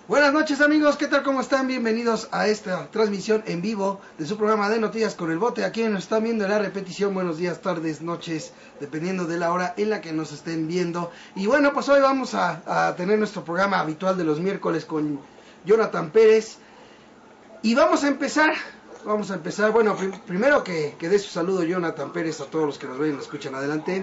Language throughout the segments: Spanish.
Buenas noches amigos, ¿qué tal? ¿Cómo están? Bienvenidos a esta transmisión en vivo de su programa de Noticias con el Bote. Aquí nos están viendo en la repetición, buenos días, tardes, noches, dependiendo de la hora en la que nos estén viendo. Y bueno, pues hoy vamos a tener nuestro programa habitual de los miércoles con Jonathan Pérez. Y vamos a empezar, bueno, primero que dé su saludo Jonathan Pérez a todos los que nos ven y nos escuchan. Adelante.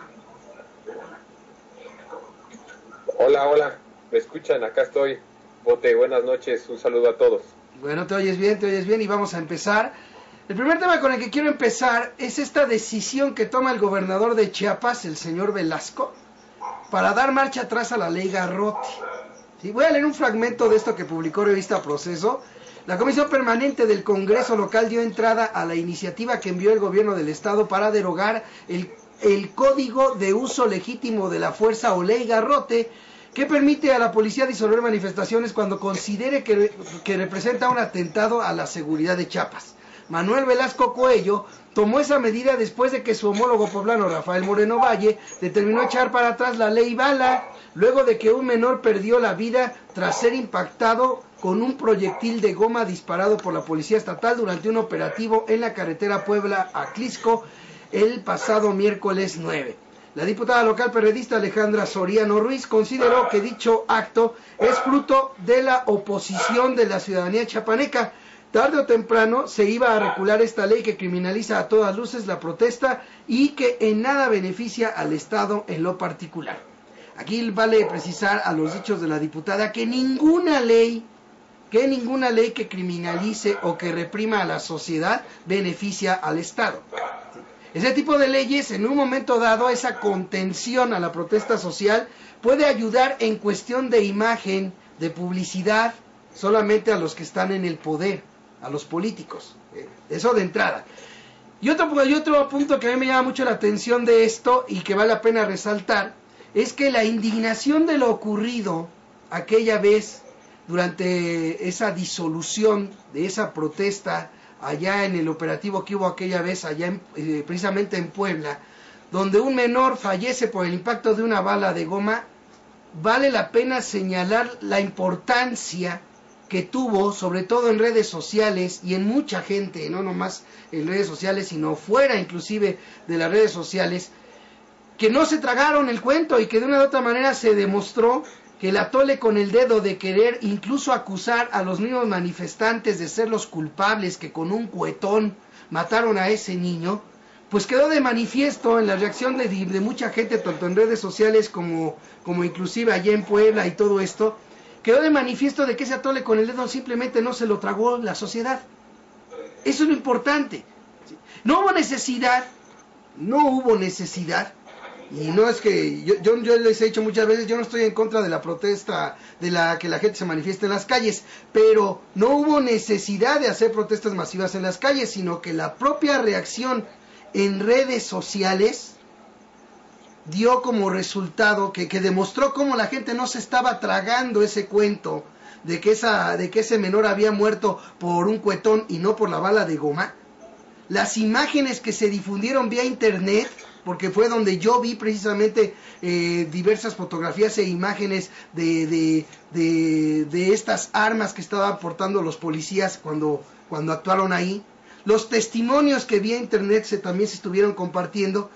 Hola, ¿me escuchan? Acá estoy. Bote, buenas noches, un saludo a todos. Bueno, te oyes bien y vamos a empezar. El primer tema con el que quiero empezar es esta decisión que toma el gobernador de Chiapas, el señor Velasco, para dar marcha atrás a la ley Garrote. ¿Sí? Voy a leer un fragmento de esto que publicó Revista Proceso. La Comisión Permanente del Congreso Local dio entrada a la iniciativa que envió el gobierno del estado para derogar el Código de Uso Legítimo de la Fuerza o ley Garrote, que permite a la policía disolver manifestaciones cuando considere que representa un atentado a la seguridad de Chiapas. Manuel Velasco Coello tomó esa medida después de que su homólogo poblano Rafael Moreno Valle determinó echar para atrás la ley Bala, luego de que un menor perdió la vida tras ser impactado con un proyectil de goma disparado por la policía estatal durante un operativo en la carretera Puebla-Aclisco el pasado miércoles 9. La diputada local perredista Alejandra Soriano Ruiz consideró que dicho acto es fruto de la oposición de la ciudadanía chiapaneca. Tarde o temprano se iba a recular esta ley que criminaliza a todas luces la protesta y que en nada beneficia al Estado en lo particular. Aquí vale precisar a los dichos de la diputada que ninguna ley que criminalice o que reprima a la sociedad beneficia al Estado. Ese tipo de leyes, en un momento dado, esa contención a la protesta social puede ayudar en cuestión de imagen, de publicidad, solamente a los que están en el poder, a los políticos. Eso de entrada. Y otro punto que a mí me llama mucho la atención de esto y que vale la pena resaltar, es que la indignación de lo ocurrido aquella vez durante esa disolución de esa protesta allá en el operativo que hubo aquella vez allá precisamente en Puebla, donde un menor fallece por el impacto de una bala de goma, vale la pena señalar la importancia que tuvo, sobre todo en redes sociales y en mucha gente, no nomás en redes sociales, sino fuera inclusive de las redes sociales, que no se tragaron el cuento y que de una u otra manera se demostró que el atole con el dedo de querer incluso acusar a los mismos manifestantes de ser los culpables que con un cuetón mataron a ese niño, pues quedó de manifiesto en la reacción de mucha gente, tanto en redes sociales como inclusive allá en Puebla y todo esto, quedó de manifiesto de que ese atole con el dedo simplemente no se lo tragó la sociedad. Eso es lo importante. No hubo necesidad, y no es que, yo les he dicho muchas veces, yo no estoy en contra de la protesta, de la que la gente se manifieste en las calles, pero no hubo necesidad de hacer protestas masivas en las calles, sino que la propia reacción en redes sociales dio como resultado que demostró cómo la gente no se estaba tragando ese cuento de que ese menor había muerto por un cuetón y no por la bala de goma. Las imágenes que se difundieron vía internet, porque fue donde yo vi precisamente diversas fotografías e imágenes de estas armas que estaban portando los policías cuando actuaron ahí, los testimonios que vía internet también se estuvieron compartiendo.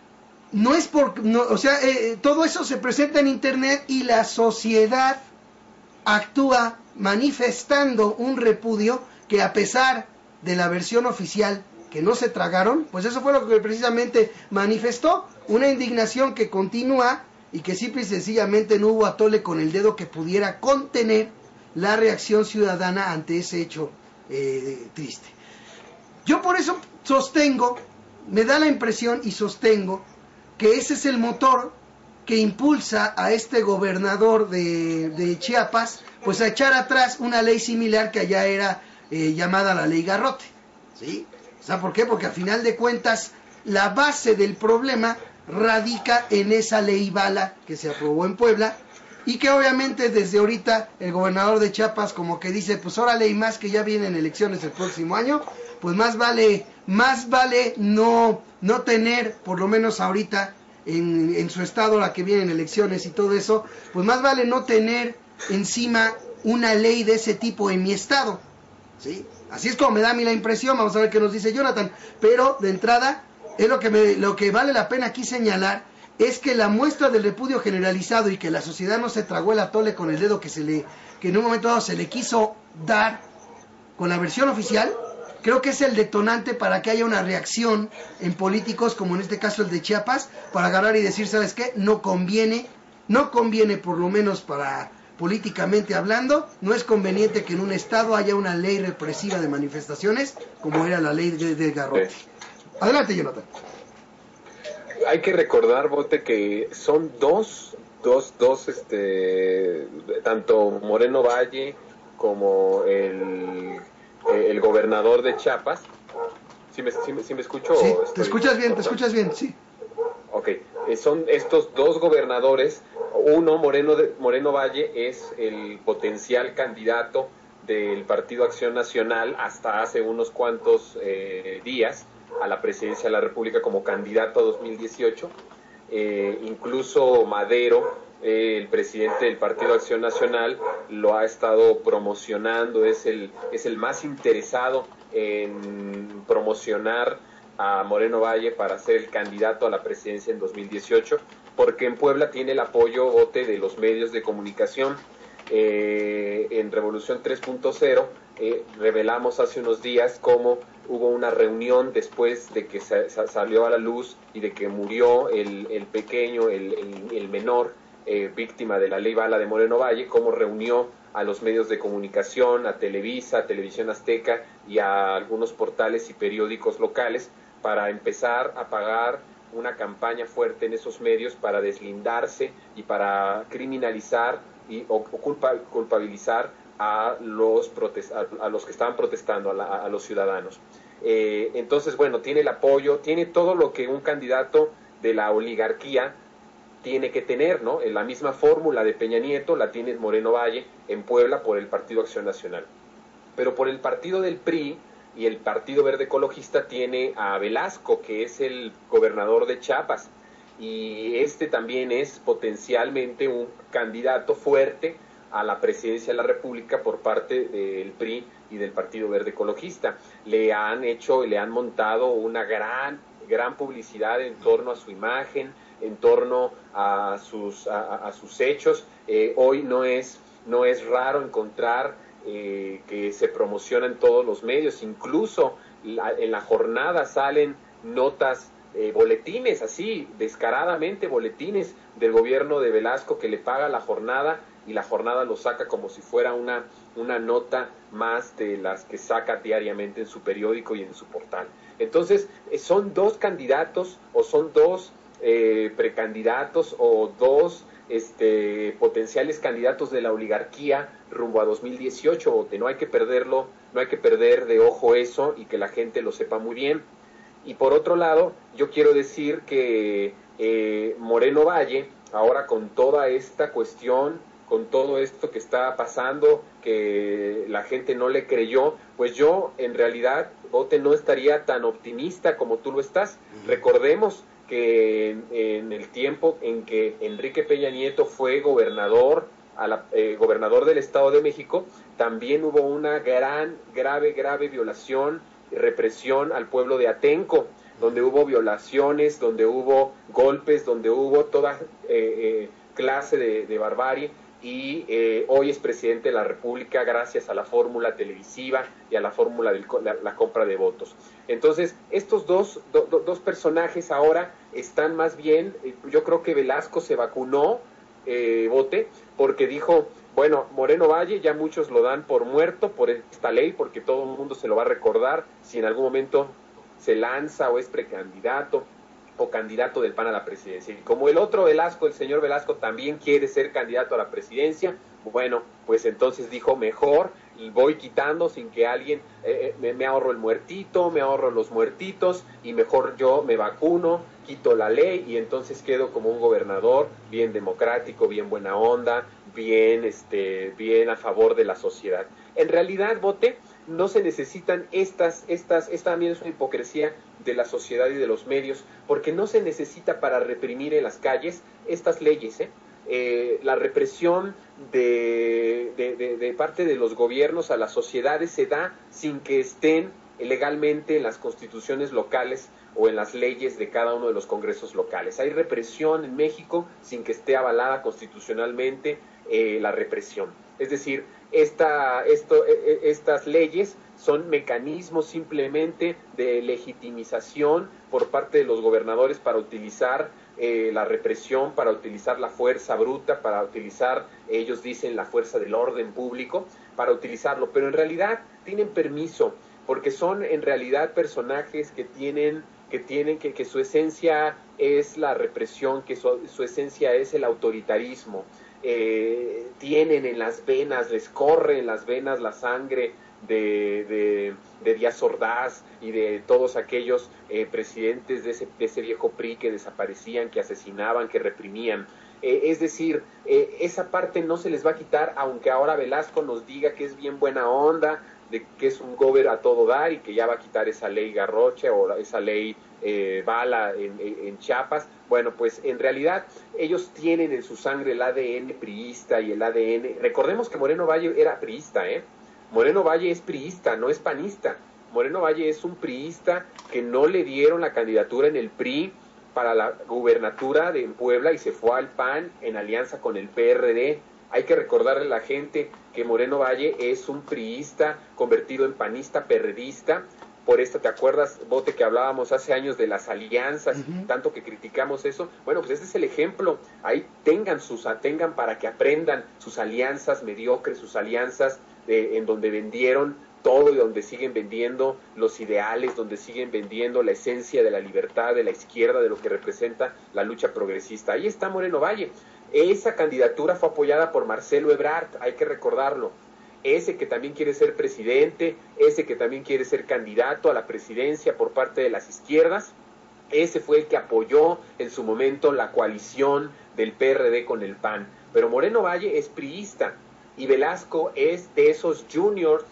Todo eso se presenta en internet y la sociedad actúa manifestando un repudio que, a pesar de la versión oficial que no se tragaron, pues eso fue lo que precisamente manifestó, una indignación que continúa y que simple y sencillamente no hubo atole con el dedo que pudiera contener la reacción ciudadana ante ese hecho triste. Yo por eso me da la impresión y sostengo que ese es el motor que impulsa a este gobernador de Chiapas pues a echar atrás una ley similar que allá era llamada la ley Garrote, ¿sí? ¿Sabe por qué? Porque a final de cuentas la base del problema radica en esa ley Bala que se aprobó en Puebla y que obviamente desde ahorita el gobernador de Chiapas como que dice, pues órale, y más que ya vienen elecciones el próximo año, pues más vale no tener, por lo menos ahorita en su estado la que vienen elecciones y todo eso, pues más vale no tener encima una ley de ese tipo en mi estado, ¿sí? Así es como me da a mí la impresión. Vamos a ver qué nos dice Jonathan, pero de entrada es lo que vale la pena aquí señalar es que la muestra del repudio generalizado y que la sociedad no se tragó el atole con el dedo que en un momento dado se le quiso dar con la versión oficial, creo que es el detonante para que haya una reacción en políticos, como en este caso el de Chiapas, para agarrar y decir, ¿sabes qué? No conviene por lo menos para políticamente hablando, no es conveniente que en un estado haya una ley represiva de manifestaciones como era la ley de Garrote. Adelante, Jonathan. Hay que recordar, Bote, que son dos, tanto Moreno Valle como el gobernador de Chiapas. ¿Sí me escucho? Sí, te escuchas bien, sí. Ok, son estos dos gobernadores. Uno, Moreno Valle, es el potencial candidato del Partido Acción Nacional hasta hace unos cuantos días a la presidencia de la República como candidato a 2018. Incluso Madero, el presidente del Partido Acción Nacional, lo ha estado promocionando, es el más interesado en promocionar a Moreno Valle para ser el candidato a la presidencia en 2018, porque en Puebla tiene el apoyo, Bote, de los medios de comunicación. En Revolución 3.0 revelamos hace unos días cómo hubo una reunión después de que salió a la luz y de que murió el pequeño, el menor, víctima de la ley bala de Moreno Valle, cómo reunió a los medios de comunicación, a Televisa, a Televisión Azteca y a algunos portales y periódicos locales para empezar a pagar una campaña fuerte en esos medios para deslindarse y para criminalizar o culpabilizar a los que estaban protestando, a los ciudadanos. Entonces, bueno, tiene el apoyo, tiene todo lo que un candidato de la oligarquía tiene que tener, ¿no? En la misma fórmula de Peña Nieto la tiene Moreno Valle en Puebla por el Partido Acción Nacional. Pero por el partido del PRI y el Partido Verde Ecologista tiene a Velasco, que es el gobernador de Chiapas, y este también es potencialmente un candidato fuerte a la presidencia de la República por parte del PRI y del Partido Verde Ecologista. Le han montado una gran publicidad en torno a su imagen, en torno a sus hechos. Hoy no es raro encontrar que se promociona en todos los medios, incluso en la jornada salen notas, boletines, así, descaradamente boletines del gobierno de Velasco que le paga la jornada, y la jornada lo saca como si fuera una nota más de las que saca diariamente en su periódico y en su portal. Entonces, son dos candidatos, o son dos precandidatos, o dos potenciales candidatos de la oligarquía rumbo a 2018. No hay que perderlo, no hay que perder de ojo eso, y que la gente lo sepa muy bien. Y por otro lado, yo quiero decir que Moreno Valle, ahora con toda esta cuestión, con todo esto que está pasando, que la gente no le creyó, pues yo en realidad, Bote, no estaría tan optimista como tú lo estás. Recordemos que en el tiempo en que Enrique Peña Nieto fue gobernador del Estado de México, también hubo una grave violación y represión al pueblo de Atenco, donde hubo violaciones, donde hubo golpes, donde hubo toda clase de barbarie. Y hoy es presidente de la República gracias a la fórmula televisiva y a la fórmula de la compra de votos. Entonces, estos dos personajes ahora están más bien, yo creo que Velasco se vacunó, Bote, porque dijo, bueno, Moreno Valle ya muchos lo dan por muerto por esta ley, porque todo el mundo se lo va a recordar si en algún momento se lanza o es precandidato o candidato del PAN a la presidencia. Y como el otro Velasco, el señor Velasco, también quiere ser candidato a la presidencia, bueno, pues entonces dijo, mejor y voy quitando sin que alguien, me ahorro el muertito, me ahorro los muertitos, y mejor yo me vacuno, quito la ley, y entonces quedo como un gobernador bien democrático, bien buena onda, bien a favor de la sociedad. En realidad, Bote, no se necesitan esta también es una hipocresía de la sociedad y de los medios, porque no se necesita para reprimir en las calles estas leyes, la represión de parte de los gobiernos a las sociedades se da sin que estén legalmente en las constituciones locales o en las leyes de cada uno de los congresos locales. Hay represión en México sin que esté avalada constitucionalmente la represión. Es decir, estas leyes son mecanismos simplemente de legitimización por parte de los gobernadores para utilizar la represión, para utilizar la fuerza bruta, para utilizar, ellos dicen, la fuerza del orden público, para utilizarlo, pero en realidad tienen permiso, porque son en realidad personajes que su esencia es la represión, que su esencia es el autoritarismo. Tienen en las venas, les corre en las venas la sangre de Díaz Ordaz y de todos aquellos presidentes de ese viejo PRI que desaparecían, que asesinaban, que reprimían. Es decir, esa parte no se les va a quitar, aunque ahora Velasco nos diga que es bien buena onda, de que es un gober a todo dar y que ya va a quitar esa ley Garrocha o esa ley Bala en Chiapas. Bueno, pues en realidad ellos tienen en su sangre el ADN priista y el ADN... Recordemos que Moreno Valle era priista, Moreno Valle es priista, no es panista. Moreno Valle es un priista que no le dieron la candidatura en el PRI para la gubernatura de Puebla y se fue al PAN en alianza con el PRD. Hay que recordarle a la gente que Moreno Valle es un priista convertido en panista perredista. Por esto, ¿te acuerdas, Bote, que hablábamos hace años de las alianzas, tanto que criticamos eso? Bueno, pues este es el ejemplo. Ahí tengan para que aprendan sus alianzas mediocres, sus alianzas en donde vendieron todo y donde siguen vendiendo los ideales, donde siguen vendiendo la esencia de la libertad, de la izquierda, de lo que representa la lucha progresista. Ahí está Moreno Valle. Esa candidatura fue apoyada por Marcelo Ebrard, hay que recordarlo. Ese que también quiere ser presidente, ese que también quiere ser candidato a la presidencia por parte de las izquierdas, ese fue el que apoyó en su momento la coalición del PRD con el PAN. Pero Moreno Valle es priista y Velasco es de esos juniors,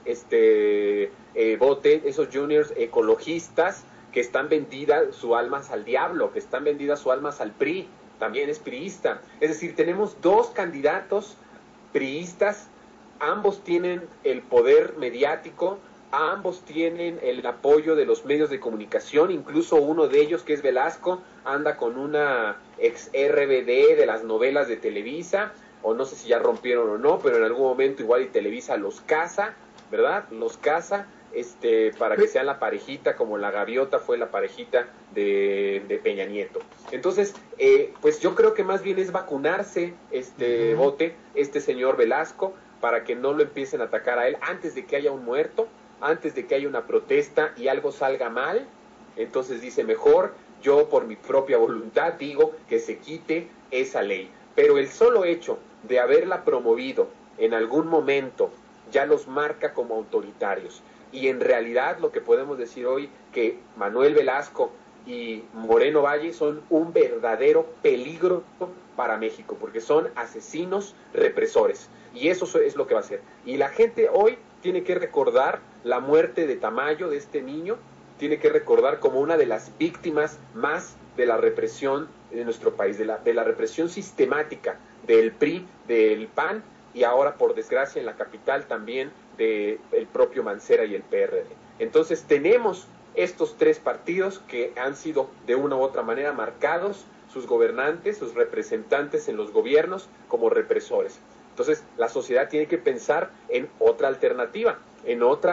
esos juniors ecologistas que están vendidas sus almas al diablo, que están vendidas sus almas al PRI. También es priista. Es decir, tenemos dos candidatos priistas, ambos tienen el poder mediático, ambos tienen el apoyo de los medios de comunicación, incluso uno de ellos, que es Velasco, anda con una ex RBD de las novelas de Televisa, o no sé si ya rompieron o no, pero en algún momento igual y Televisa los casa, ¿verdad? Los casa, para que sean la parejita, como la gaviota fue la parejita de Peña Nieto. Entonces, pues yo creo que más bien es vacunarse, Bote, señor Velasco, para que no lo empiecen a atacar a él antes de que haya un muerto, antes de que haya una protesta y algo salga mal. Entonces dice, mejor yo por mi propia voluntad digo que se quite esa ley. Pero el solo hecho de haberla promovido en algún momento ya los marca como autoritarios. Y en realidad lo que podemos decir hoy, que Manuel Velasco y Moreno Valle son un verdadero peligro para México, porque son asesinos represores. Y eso es lo que va a hacer. Y la gente hoy tiene que recordar la muerte de Tamayo, de este niño, tiene que recordar como una de las víctimas más de la represión de nuestro país, de la represión sistemática del PRI, del PAN, y ahora, por desgracia, en la capital también del propio Mancera y el PRD. Entonces tenemos estos tres partidos que han sido de una u otra manera marcados, sus gobernantes, sus representantes en los gobiernos, como represores. Entonces la sociedad tiene que pensar en otra alternativa, en otro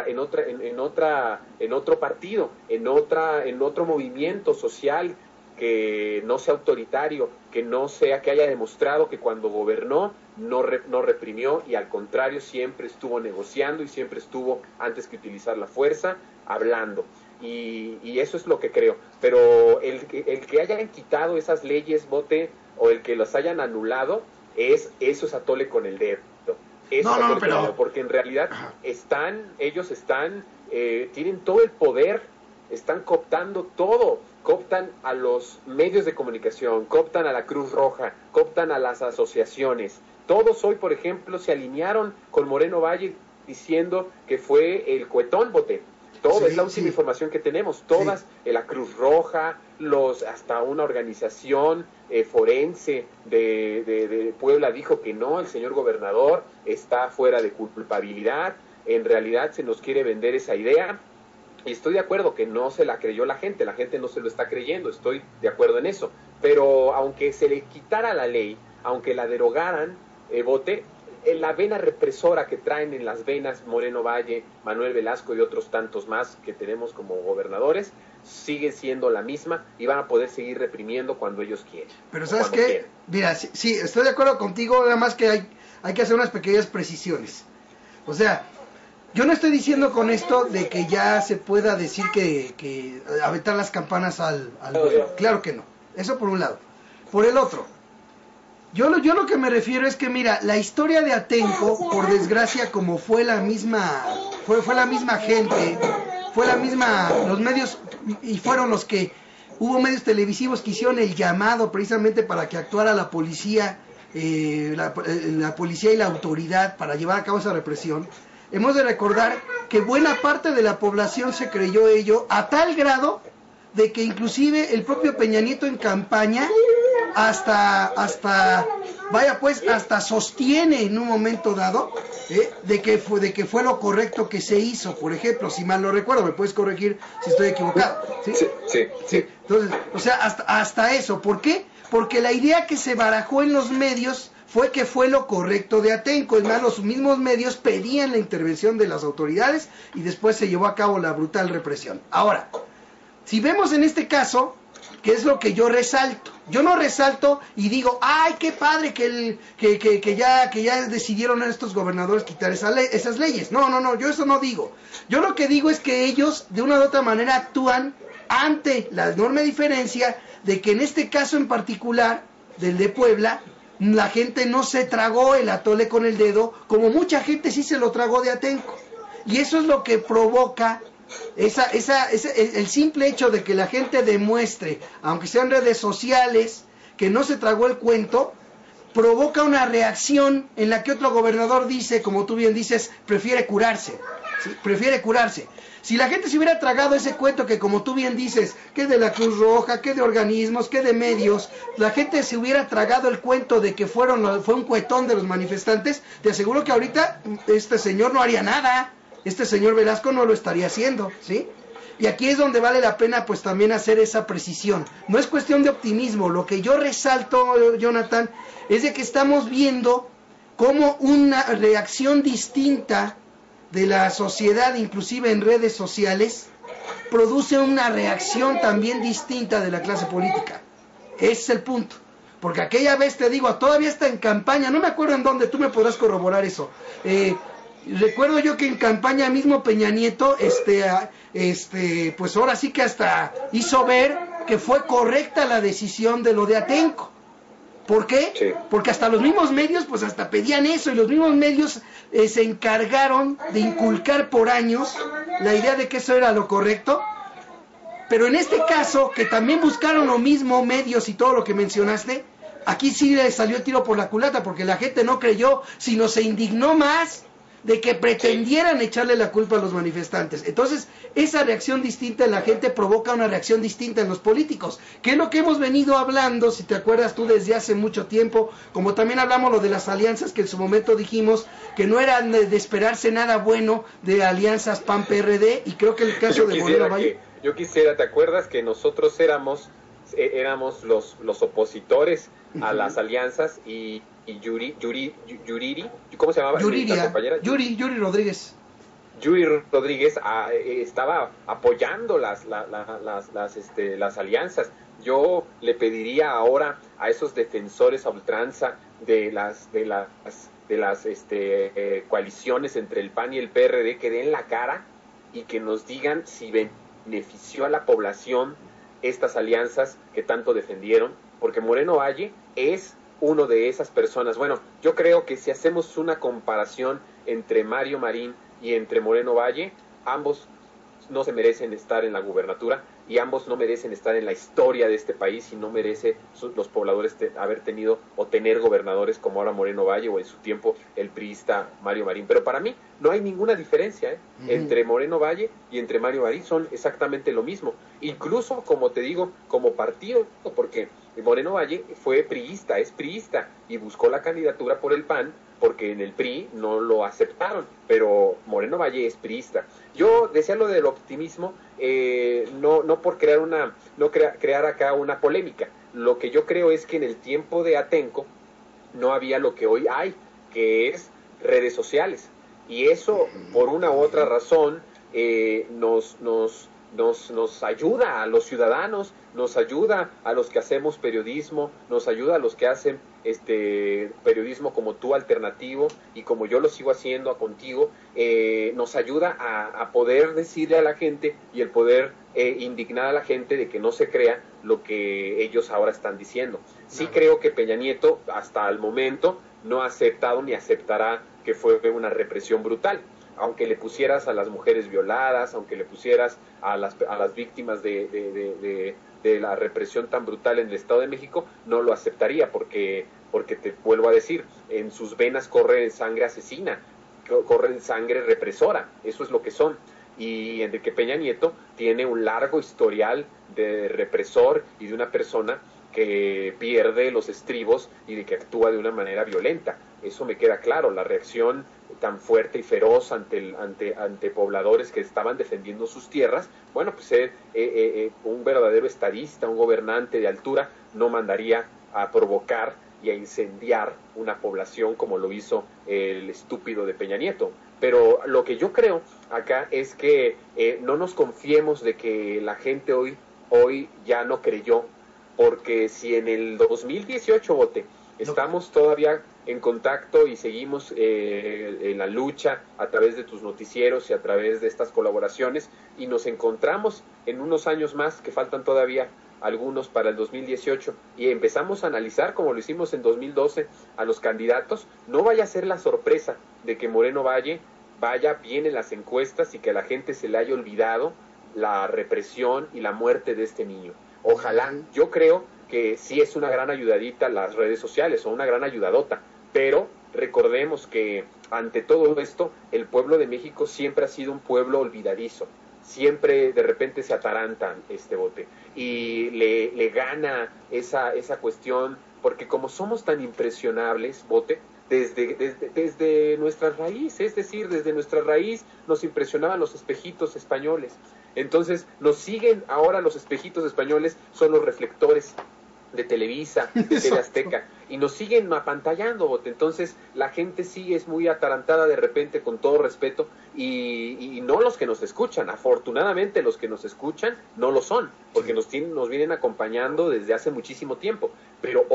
partido, en otro movimiento social que no sea autoritario, que haya demostrado que cuando gobernó no reprimió y al contrario siempre estuvo negociando y siempre estuvo, antes que utilizar la fuerza, hablando. Y eso es lo que creo. Pero el que hayan quitado esas leyes, Bote, o el que las hayan anulado, eso es atole con el dedo. Porque en realidad ellos tienen todo el poder, están cooptando todo, cooptan a los medios de comunicación, cooptan a la Cruz Roja, cooptan a las asociaciones. Todos hoy, por ejemplo, se alinearon con Moreno Valle diciendo que fue el cuetón, Bote. todo, es la última información que tenemos, todas, la Cruz Roja, hasta una organización forense de Puebla dijo que no, el señor gobernador está fuera de culpabilidad. En realidad se nos quiere vender esa idea, y estoy de acuerdo que no se la creyó la gente no se lo está creyendo, estoy de acuerdo en eso, pero aunque se le quitara la ley, aunque la derogaran, la vena represora que traen en las venas Moreno Valle, Manuel Velasco y otros tantos más que tenemos como gobernadores, sigue siendo la misma y van a poder seguir reprimiendo cuando ellos quieren. Pero ¿sabes qué? Mira, sí, estoy de acuerdo contigo, nada más que hay que hacer unas pequeñas precisiones. O sea, yo no estoy diciendo con esto de que ya se pueda decir que aventar las campanas al claro que no. Eso por un lado. Por el otro, yo lo que me refiero es que, mira, la historia de Atenco, por desgracia, como fue la misma gente, los medios, y fueron los que, hubo medios televisivos que hicieron el llamado precisamente para que actuara la policía, la policía y la autoridad para llevar a cabo esa represión. Hemos de recordar que buena parte de la población se creyó ello, a tal grado de que inclusive el propio Peña Nieto en campaña hasta sostiene en un momento dado de que fue lo correcto que se hizo. Por ejemplo, si mal no recuerdo, me puedes corregir si estoy equivocado. Sí. Entonces, o sea, hasta eso. ¿Por qué? Porque la idea que se barajó en los medios fue que fue lo correcto de Atenco. Es más, los mismos medios pedían la intervención de las autoridades y después se llevó a cabo la brutal represión. Ahora, si vemos en este caso, ¿qué es lo que yo resalto? Yo no resalto y digo, ¡ay, qué padre que ya decidieron estos gobernadores quitar esas leyes! No, yo eso no digo. Yo lo que digo es que ellos, de una u otra manera, actúan ante la enorme diferencia de que en este caso en particular, del de Puebla, la gente no se tragó el atole con el dedo, como mucha gente sí se lo tragó de Atenco. Y eso es lo que provoca el simple hecho de que la gente demuestre, aunque sean redes sociales, que no se tragó el cuento, provoca una reacción en la que otro gobernador dice, como tú bien dices, prefiere curarse, ¿sí? Prefiere curarse. Si la gente se hubiera tragado ese cuento que, como tú bien dices, que de la Cruz Roja, que de organismos, que de medios, la gente se hubiera tragado el cuento de que fue un cuetón de los manifestantes, te aseguro que ahorita este señor no haría nada. Este señor Velasco no lo estaría haciendo, ¿sí? Y aquí es donde vale la pena pues también hacer esa precisión. No es cuestión de optimismo, lo que yo resalto, Jonathan, es de que estamos viendo cómo una reacción distinta de la sociedad, inclusive en redes sociales, produce una reacción también distinta de la clase política. Ese es el punto. Porque aquella vez, te digo, todavía está en campaña, no me acuerdo en dónde, tú me podrás corroborar eso. Recuerdo yo que en campaña mismo Peña Nieto, pues ahora sí que hasta hizo ver que fue correcta la decisión de lo de Atenco. ¿Por qué? Sí. Porque hasta los mismos medios, pues hasta pedían eso, y los mismos medios se encargaron de inculcar por años la idea de que eso era lo correcto. Pero en este caso, que también buscaron lo mismo medios y todo lo que mencionaste, aquí sí le salió el tiro por la culata, porque la gente no creyó, sino se indignó más de que pretendieran echarle la culpa a los manifestantes. Entonces, esa reacción distinta en la gente provoca una reacción distinta en los políticos, que es lo que hemos venido hablando, si te acuerdas tú, desde hace mucho tiempo, como también hablamos lo de las alianzas, que en su momento dijimos que no eran de esperarse nada bueno de alianzas PAN-PRD, y creo que el caso de Moreno Valle... Yo quisiera, ¿te acuerdas que nosotros éramos los opositores a las alianzas y Yuriri, ¿cómo se llamaba? Yuri Rodríguez. Yuri Rodríguez estaba apoyando las alianzas. Yo le pediría ahora a esos defensores a ultranza de las coaliciones entre el PAN y el PRD que den la cara y que nos digan si benefició a la población estas alianzas que tanto defendieron, porque Moreno Valle es uno de esas personas. Bueno, yo creo que si hacemos una comparación entre Mario Marín y entre Moreno Valle, ambos no se merecen estar en la gubernatura, y ambos no merecen estar en la historia de este país y no merece los pobladores haber tenido o tener gobernadores como ahora Moreno Valle o en su tiempo el priista Mario Marín. Pero para mí no hay ninguna diferencia entre Moreno Valle y entre Mario Marín, son exactamente lo mismo. Incluso, como te digo, como partido, porque Moreno Valle fue priista, es priista y buscó la candidatura por el PAN porque en el PRI no lo aceptaron, pero Moreno Valle es priista. Yo decía lo del optimismo, no por crear acá una polémica. Lo que yo creo es que en el tiempo de Atenco no había lo que hoy hay, que es redes sociales. Y eso, por una u otra razón, nos ayuda a los ciudadanos, nos ayuda a los que hacemos periodismo, nos ayuda a los que hacen periodismo como tú, alternativo, y como yo lo sigo haciendo contigo, nos ayuda a poder decirle a la gente y el poder indignar a la gente de que no se crea lo que ellos ahora están diciendo. Sí creo que Peña Nieto, hasta el momento, no ha aceptado ni aceptará que fue una represión brutal. Aunque le pusieras a las mujeres violadas, aunque le pusieras a las víctimas de la represión tan brutal en el Estado de México, no lo aceptaría porque te vuelvo a decir, en sus venas corre sangre asesina, corre sangre represora, eso es lo que son. Y Enrique Peña Nieto tiene un largo historial de represor y de una persona que pierde los estribos y de que actúa de una manera violenta. Eso me queda claro, la reacción tan fuerte y feroz ante pobladores que estaban defendiendo sus tierras. Bueno, pues un verdadero estadista, un gobernante de altura, no mandaría a provocar y a incendiar una población como lo hizo el estúpido de Peña Nieto. Pero lo que yo creo acá es que no nos confiemos de que la gente hoy ya no creyó, porque si en el 2018, Bote, estamos todavía en contacto y seguimos en la lucha a través de tus noticieros y a través de estas colaboraciones, y nos encontramos en unos años más, que faltan todavía algunos para el 2018, y empezamos a analizar, como lo hicimos en 2012, a los candidatos, no vaya a ser la sorpresa de que Moreno Valle vaya bien en las encuestas y que a la gente se le haya olvidado la represión y la muerte de este niño. Ojalá, yo creo que sí es una gran ayudadita las redes sociales, o una gran ayudadota, pero recordemos que ante todo esto, el pueblo de México siempre ha sido un pueblo olvidadizo, siempre de repente se atarantan, Bote, y le gana esa cuestión, porque como somos tan impresionables, Bote, desde nuestra raíz, es decir, desde nuestra raíz nos impresionaban los espejitos españoles. Entonces nos siguen ahora los espejitos españoles, son los reflectores de Televisa, de TV Azteca, y nos siguen apantallando, Bote. Entonces la gente sigue, es muy atarantada de repente, con todo respeto, y no los que nos escuchan. Afortunadamente los que nos escuchan no lo son, porque nos vienen acompañando desde hace muchísimo tiempo. Pero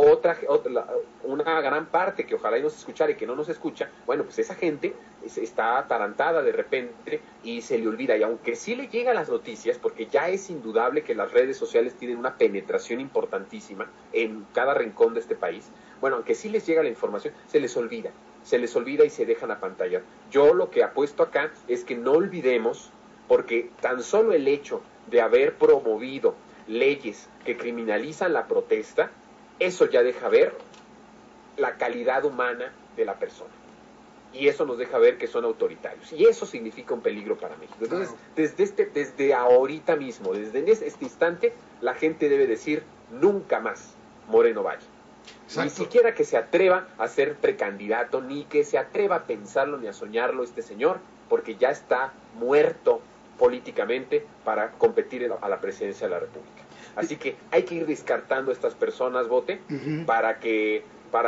una gran parte que ojalá y nos escuchara y que no nos escucha, bueno, pues esa gente está atarantada de repente y se le olvida. Y aunque sí le llegan las noticias, porque ya es indudable que las redes sociales tienen una penetración importantísima en cada rincón de este país, bueno, aunque sí les llega la información, se les olvida y se dejan apantallar. Yo lo que apuesto acá es que no olvidemos, porque tan solo el hecho de haber promovido leyes que criminalizan la protesta, eso ya deja ver la calidad humana de la persona. Y eso nos deja ver que son autoritarios. Y eso significa un peligro para México. Entonces, desde ahorita mismo, desde este instante, la gente debe decir nunca más Moreno Valle. Exacto. Ni siquiera que se atreva a ser precandidato, ni que se atreva a pensarlo ni a soñarlo este señor, porque ya está muerto políticamente para competir a la presidencia de la República. Así que hay que ir descartando a estas personas, Bote, para que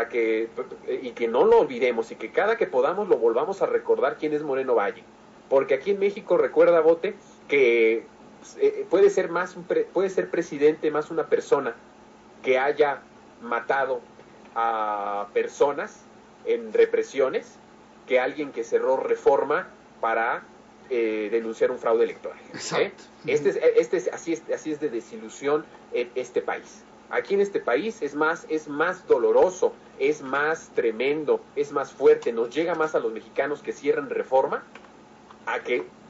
y que no lo olvidemos, y que cada que podamos lo volvamos a recordar quién es Moreno Valle. Porque aquí en México, recuerda, Bote, que puede ser presidente más una persona que haya matado a personas en represiones que alguien que cerró Reforma para denunciar un fraude electoral. Así es de desilusión en este país. Aquí en este país es más doloroso, es más tremendo, es más fuerte, nos llega más a los mexicanos que cierran Reforma a que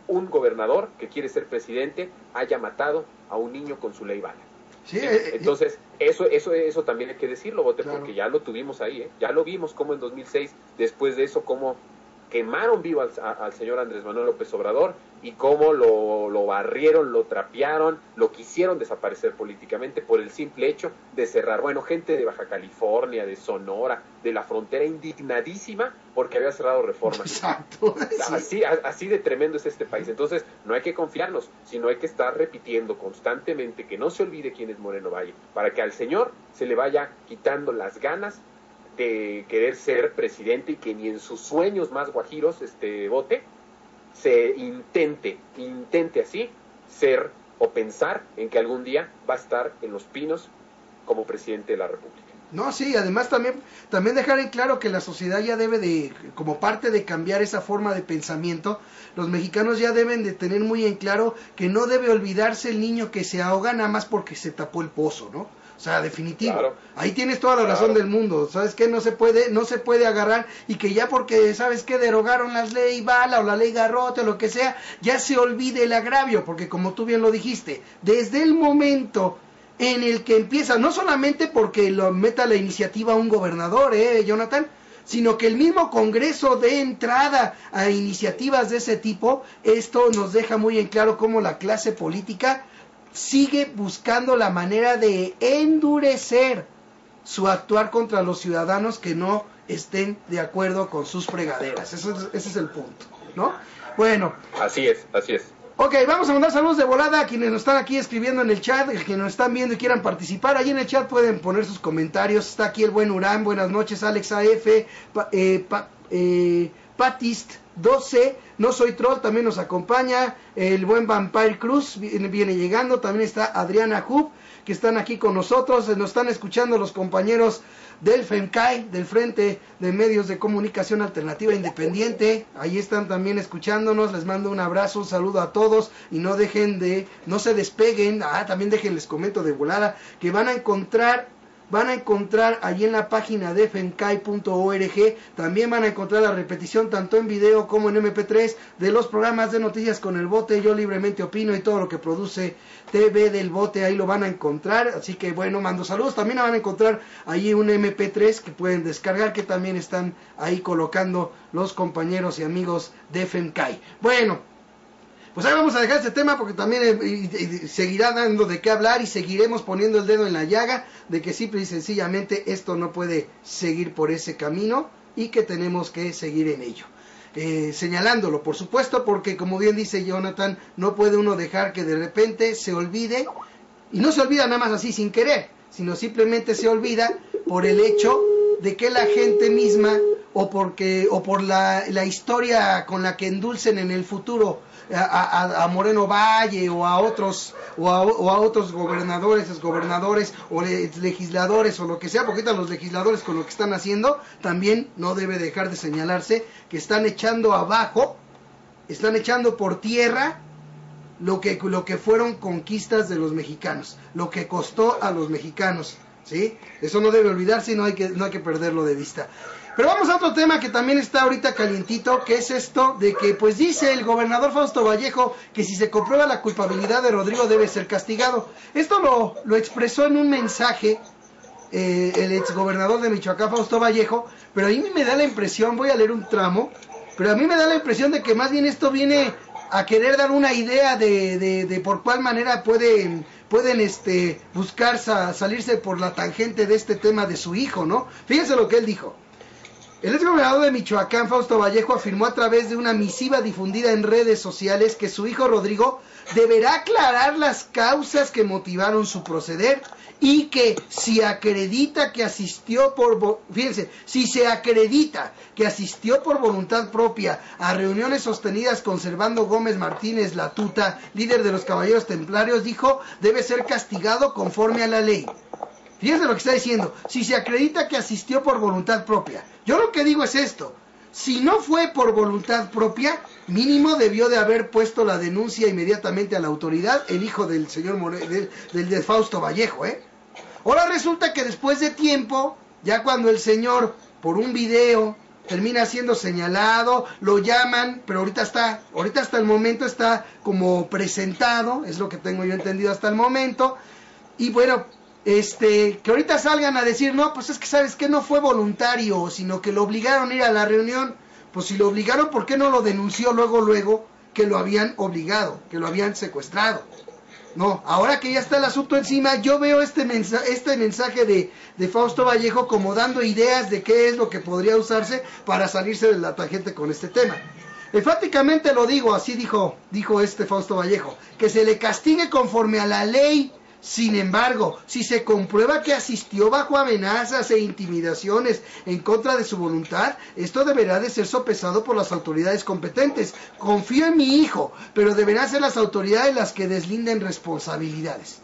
un gobernador que quiere ser presidente haya matado a un niño con su ley bala. Sí, entonces, eso también hay que decirlo, Bote, claro. porque ya lo tuvimos ahí, ya lo vimos como en 2006, después de eso, cómo quemaron vivo al señor Andrés Manuel López Obrador y cómo lo barrieron, lo trapearon, lo quisieron desaparecer políticamente por el simple hecho de cerrar. Bueno, gente de Baja California, de Sonora, de la frontera, indignadísima porque había cerrado Reforma. Exacto. Así de tremendo es este país. Entonces, no hay que confiarnos, sino hay que estar repitiendo constantemente que no se olvide quién es Moreno Valle, para que al señor se le vaya quitando las ganas de querer ser presidente y que ni en sus sueños más guajiros, Bote, se intente así ser o pensar en que algún día va a estar en Los Pinos como presidente de la República. No, sí, además también dejar en claro que la sociedad ya debe de, como parte de cambiar esa forma de pensamiento, los mexicanos ya deben de tener muy en claro que no debe olvidarse el niño que se ahoga nada más porque se tapó el pozo, ¿no? O sea, definitivo. Claro. Ahí tienes toda la razón del mundo. ¿Sabes qué? No se puede agarrar y que ya porque, ¿sabes qué? Derogaron las ley bala o la ley garrote o lo que sea, ya se olvide el agravio, porque como tú bien lo dijiste, desde el momento en el que empieza, no solamente porque lo meta la iniciativa un gobernador, Jonathan, sino que el mismo Congreso dé entrada a iniciativas de ese tipo, esto nos deja muy en claro cómo la clase política sigue buscando la manera de endurecer su actuar contra los ciudadanos que no estén de acuerdo con sus fregaderas. Ese es el punto, ¿no? Bueno. Así es. Ok, vamos a mandar saludos de volada a quienes nos están aquí escribiendo en el chat, quienes nos están viendo y quieran participar. Ahí en el chat pueden poner sus comentarios. Está aquí el buen Urán, buenas noches, Alex AF, Patist 12, No Soy Troll también nos acompaña, el buen Vampire Cruz viene llegando, también está Adriana Hub, que están aquí con nosotros, nos están escuchando los compañeros del FEMCAI, del Frente de Medios de Comunicación Alternativa Independiente, ahí están también escuchándonos, les mando un abrazo, un saludo a todos, y no se despeguen, también les comento de volada, que van a encontrar allí en la página de femcai.org, también van a encontrar la repetición tanto en video como en MP3 de los programas de Noticias con el Bote, Yo Libremente Opino y todo lo que produce TV del Bote, ahí lo van a encontrar, así que bueno, mando saludos, también van a encontrar allí un MP3 que pueden descargar, que también están ahí colocando los compañeros y amigos de Femcai. Bueno, pues ahí vamos a dejar este tema porque también seguirá dando de qué hablar y seguiremos poniendo el dedo en la llaga de que simple y sencillamente esto no puede seguir por ese camino y que tenemos que seguir en ello. Señalándolo, por supuesto, porque como bien dice Jonathan, no puede uno dejar que de repente se olvide, y no se olvida nada más así sin querer, sino simplemente se olvida por el hecho de que la gente misma o por la historia con la que endulcen en el futuro a Moreno Valle o a otros gobernadores o legisladores o lo que sea, porque ahorita los legisladores con lo que están haciendo también no debe dejar de señalarse que están echando abajo, están echando por tierra lo que fueron conquistas de los mexicanos, lo que costó a los mexicanos, ¿sí? Eso no debe olvidarse y no hay que perderlo de vista. Pero vamos a otro tema que también está ahorita calientito, que es esto de que pues dice el gobernador Fausto Vallejo que si se comprueba la culpabilidad de Rodrigo debe ser castigado. Esto lo expresó en un mensaje el exgobernador de Michoacán, Fausto Vallejo, pero a mí me da la impresión, voy a leer un tramo, pero a mí me da la impresión de que más bien esto viene a querer dar una idea de por cuál manera pueden buscar salirse por la tangente de este tema de su hijo, ¿no? Fíjense lo que él dijo. El exgobernador de Michoacán, Fausto Vallejo, afirmó a través de una misiva difundida en redes sociales que su hijo Rodrigo deberá aclarar las causas que motivaron su proceder y que si se acredita que asistió por voluntad propia a reuniones sostenidas con Servando Gómez Martínez La Tuta, líder de los Caballeros Templarios, dijo, debe ser castigado conforme a la ley. Fíjense lo que está diciendo, si se acredita que asistió por voluntad propia. Yo lo que digo es esto, si no fue por voluntad propia, mínimo debió de haber puesto la denuncia inmediatamente a la autoridad, el hijo del señor de Fausto Vallejo, Ahora resulta que después de tiempo, ya cuando el señor, por un video, termina siendo señalado, lo llaman, pero ahorita hasta el momento está como presentado, es lo que tengo yo entendido hasta el momento, y bueno, que ahorita salgan a decir, no, pues es que sabes que no fue voluntario, sino que lo obligaron a ir a la reunión. Pues si lo obligaron, ¿por qué no lo denunció luego que lo habían obligado, que lo habían secuestrado? No, ahora que ya está el asunto encima, yo veo este mensaje de Fausto Vallejo como dando ideas de qué es lo que podría usarse para salirse de la tangente con este tema. Enfáticamente lo digo, así dijo Fausto Vallejo, que se le castigue conforme a la ley. Sin embargo, si se comprueba que asistió bajo amenazas e intimidaciones en contra de su voluntad, esto deberá de ser sopesado por las autoridades competentes. Confío en mi hijo, pero deberán ser las autoridades las que deslinden responsabilidades.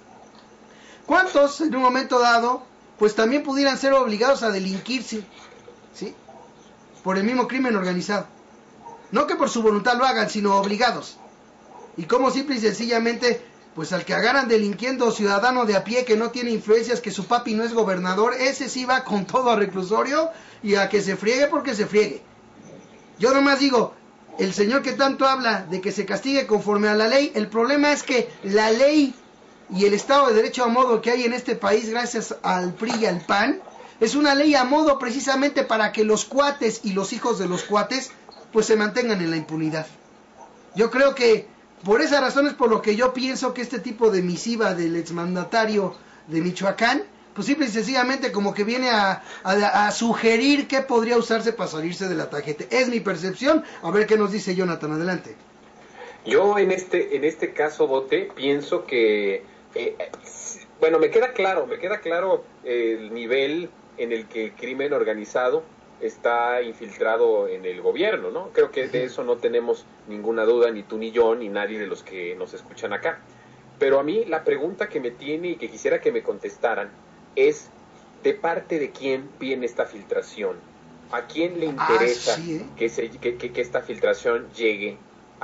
¿Cuántos en un momento dado, pues también pudieran ser obligados a delinquir, ¿sí? Por el mismo crimen organizado? No que por su voluntad lo hagan, sino obligados. Y como simple y sencillamente, pues al que agarran delinquiendo, ciudadano de a pie que no tiene influencias, que su papi no es gobernador, ese sí va con todo a reclusorio y a que se friegue porque se friegue. Yo nomás digo, el señor que tanto habla de que se castigue conforme a la ley, el problema es que la ley y el Estado de Derecho a modo que hay en este país gracias al PRI y al PAN, es una ley a modo precisamente para que los cuates y los hijos de los cuates pues se mantengan en la impunidad. Yo creo que por esa razón es por lo que yo pienso que este tipo de misiva del exmandatario de Michoacán, pues simple y sencillamente como que viene a sugerir qué podría usarse para salirse de la tangente. Es mi percepción, a ver qué nos dice Jonathan, adelante. Yo en este caso, Bote, pienso que, bueno, me queda claro el nivel en el que el crimen organizado está infiltrado en el gobierno, ¿no? Creo que de eso no tenemos ninguna duda, ni tú ni yo, ni nadie de los que nos escuchan acá. Pero a mí la pregunta que me tiene y que quisiera que me contestaran es, ¿de parte de quién viene esta filtración? ¿A quién le interesa que esta filtración llegue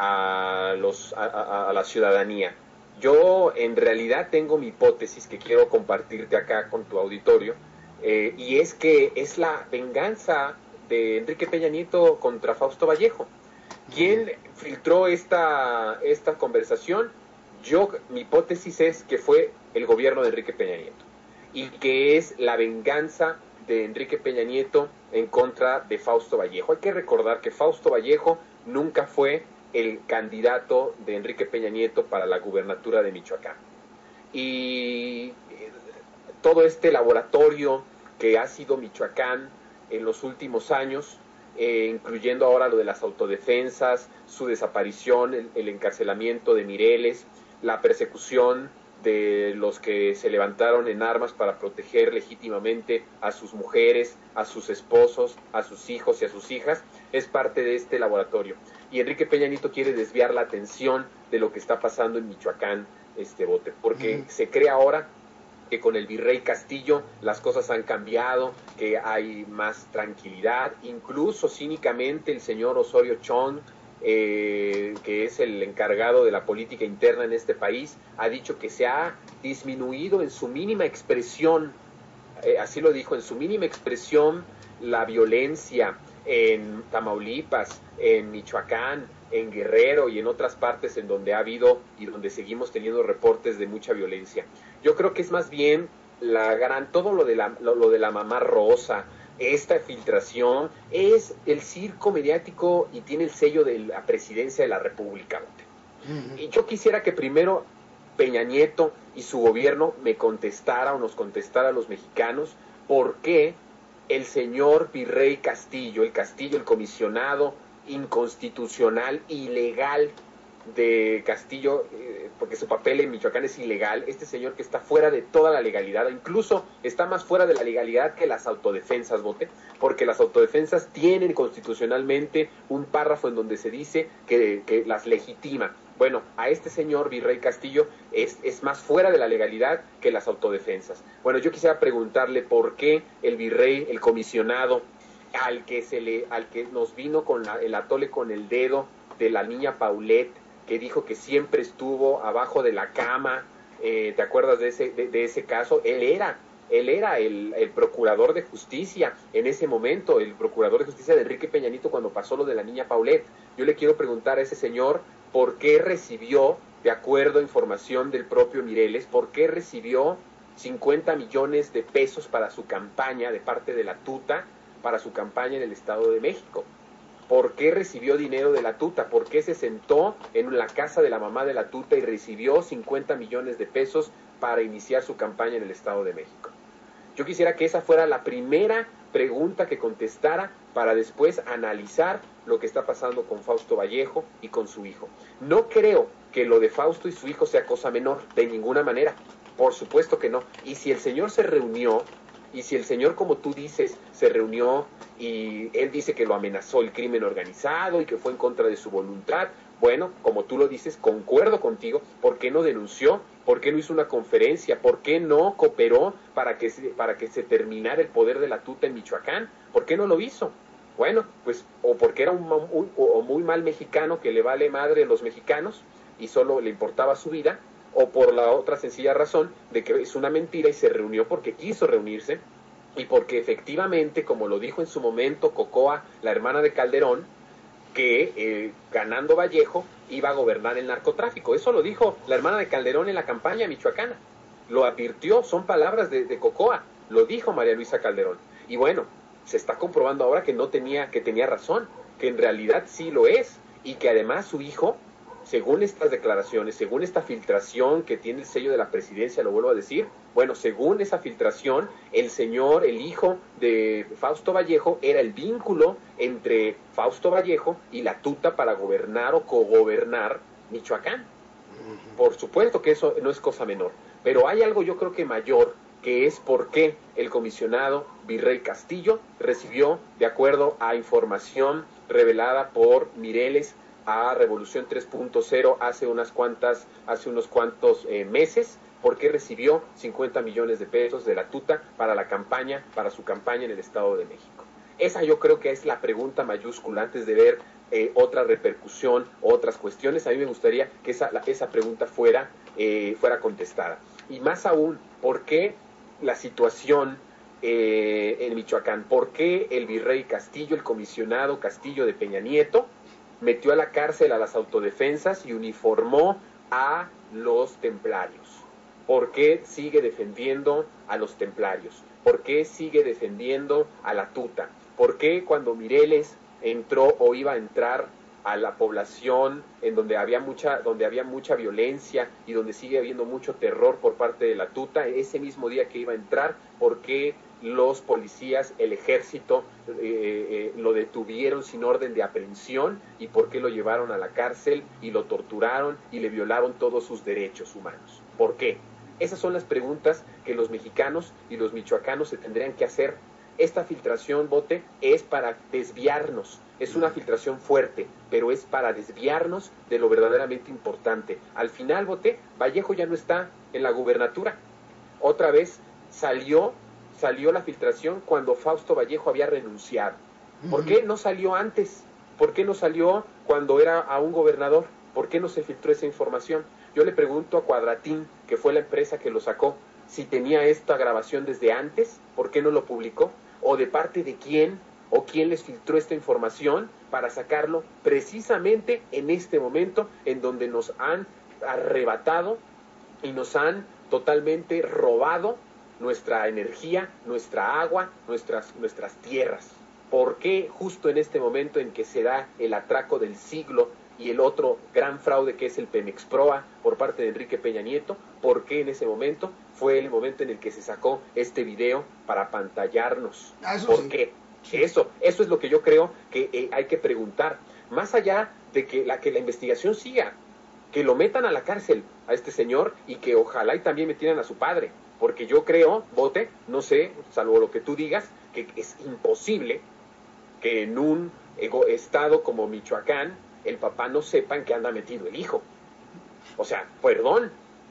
a la ciudadanía? Yo en realidad tengo mi hipótesis que quiero compartirte acá con tu auditorio, y es que es la venganza de Enrique Peña Nieto contra Fausto Vallejo. ¿Quién filtró esta conversación? Mi hipótesis es que fue el gobierno de Enrique Peña Nieto, y que es la venganza de Enrique Peña Nieto en contra de Fausto Vallejo. Hay que recordar que Fausto Vallejo nunca fue el candidato de Enrique Peña Nieto para la gubernatura de Michoacán. Y todo este laboratorio que ha sido Michoacán en los últimos años, incluyendo ahora lo de las autodefensas, su desaparición, el encarcelamiento de Mireles, la persecución de los que se levantaron en armas para proteger legítimamente a sus mujeres, a sus esposos, a sus hijos y a sus hijas, es parte de este laboratorio. Y Enrique Peña Nieto quiere desviar la atención de lo que está pasando en Michoacán, Bote, porque se cree ahora que con el virrey Castillo las cosas han cambiado, que hay más tranquilidad, incluso cínicamente el señor Osorio Chong, que es el encargado de la política interna en este país, ha dicho que se ha disminuido en su mínima expresión, así lo dijo, en su mínima expresión la violencia en Tamaulipas, en Michoacán, en Guerrero y en otras partes en donde ha habido y donde seguimos teniendo reportes de mucha violencia. Yo creo que es más bien todo lo de la mamá rosa. Esta filtración es el circo mediático y tiene el sello de la presidencia de la República. Y yo quisiera que primero Peña Nieto y su gobierno me contestara o nos contestara a los mexicanos por qué el señor virrey Castillo, el comisionado inconstitucional, ilegal de Castillo, porque su papel en Michoacán es ilegal, este señor que está fuera de toda la legalidad, incluso está más fuera de la legalidad que las autodefensas, Bote, porque las autodefensas tienen constitucionalmente un párrafo en donde se dice que las legitima. Bueno, a este señor virrey Castillo es más fuera de la legalidad que las autodefensas. Bueno, yo quisiera preguntarle por qué el virrey, el comisionado, al que nos vino con el atole con el dedo de la niña Paulette, que dijo que siempre estuvo abajo de la cama, ¿te acuerdas de ese caso? Él era Él era el procurador de justicia en ese momento, el procurador de justicia de Enrique Peña Nieto cuando pasó lo de la niña Paulette. Yo le quiero preguntar a ese señor por qué recibió, de acuerdo a información del propio Mireles, por qué recibió 50 millones de pesos para su campaña de parte de la tuta, para su campaña en el Estado de México. ¿Por qué recibió dinero de la tuta? ¿Por qué se sentó en la casa de la mamá de la tuta y recibió 50 millones de pesos para iniciar su campaña en el Estado de México? Yo quisiera que esa fuera la primera pregunta que contestara para después analizar lo que está pasando con Fausto Vallejo y con su hijo. No creo que lo de Fausto y su hijo sea cosa menor, de ninguna manera. Por supuesto que no. Y si el señor se reunió, y si el señor, como tú dices, se reunió y él dice que lo amenazó el crimen organizado y que fue en contra de su voluntad, bueno, como tú lo dices, concuerdo contigo. ¿Por qué no denunció? ¿Por qué no hizo una conferencia? ¿Por qué no cooperó para que se terminara el poder de la tuta en Michoacán? ¿Por qué no lo hizo? Bueno, pues o porque era un muy mal mexicano que le vale madre a los mexicanos y solo le importaba su vida, o por la otra sencilla razón de que es una mentira y se reunió porque quiso reunirse y porque efectivamente, como lo dijo en su momento Cocoa, la hermana de Calderón, que ganando Vallejo iba a gobernar el narcotráfico. Eso lo dijo la hermana de Calderón en la campaña michoacana. Lo advirtió, son palabras de Cocoa, lo dijo María Luisa Calderón. Y bueno, se está comprobando ahora que tenía razón, que en realidad sí lo es, y que además su hijo, según estas declaraciones, según esta filtración que tiene el sello de la presidencia, lo vuelvo a decir, bueno, según esa filtración, el hijo de Fausto Vallejo, era el vínculo entre Fausto Vallejo y la tuta para gobernar o cogobernar Michoacán. Por supuesto que eso no es cosa menor, pero hay algo yo creo que mayor, que es por qué el comisionado Virrey Castillo recibió, de acuerdo a información revelada por Mireles a Revolución 3.0 hace unos cuantos meses, por qué recibió 50 millones de pesos de la tuta para su campaña en el Estado de México. Esa yo creo que es la pregunta mayúscula antes de ver otra repercusión, otras cuestiones. A mí me gustaría que esa pregunta fuera contestada. Y más aún, ¿por qué la situación en Michoacán? ¿Por qué el virrey Castillo, el comisionado Castillo de Peña Nieto, metió a la cárcel a las autodefensas y uniformó a los templarios? ¿Por qué sigue defendiendo a los templarios? ¿Por qué sigue defendiendo a la tuta? ¿Por qué cuando Mireles entró o iba a entrar a la población en donde había mucha violencia y donde sigue habiendo mucho terror por parte de la tuta, ese mismo día que iba a entrar, por qué los policías, el ejército, lo detuvieron sin orden de aprehensión y por qué lo llevaron a la cárcel y lo torturaron y le violaron todos sus derechos humanos? ¿Por qué? Esas son las preguntas que los mexicanos y los michoacanos se tendrían que hacer. Esta filtración, Bote, es para desviarnos. Es una filtración fuerte, pero es para desviarnos de lo verdaderamente importante. Al final, Bote, Vallejo ya no está en la gubernatura. Otra vez salió la filtración cuando Fausto Vallejo había renunciado. ¿Por qué no salió antes? ¿Por qué no salió cuando era aún gobernador? ¿Por qué no se filtró esa información? Yo le pregunto a Cuadratín, que fue la empresa que lo sacó, si tenía esta grabación desde antes, ¿por qué no lo publicó? ¿O de parte de quién? ¿O quién les filtró esta información para sacarlo precisamente en este momento en donde nos han arrebatado y nos han totalmente robado nuestra energía, nuestra agua, nuestras tierras? ¿Por qué justo en este momento en que se da el atraco del siglo y el otro gran fraude que es el Pemexproa por parte de Enrique Peña Nieto? ¿Por qué en ese momento fue el momento en el que se sacó este video para apantallarnos? ¿Por sí. qué? Sí. Eso es lo que yo creo que hay que preguntar. Más allá de que la investigación siga, que lo metan a la cárcel a este señor y que ojalá y también metieran a su padre. Porque yo creo, Bote, no sé, salvo lo que tú digas, que es imposible que en un estado como Michoacán el papá no sepa en qué anda metido el hijo. O sea, perdón,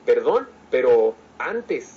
pero antes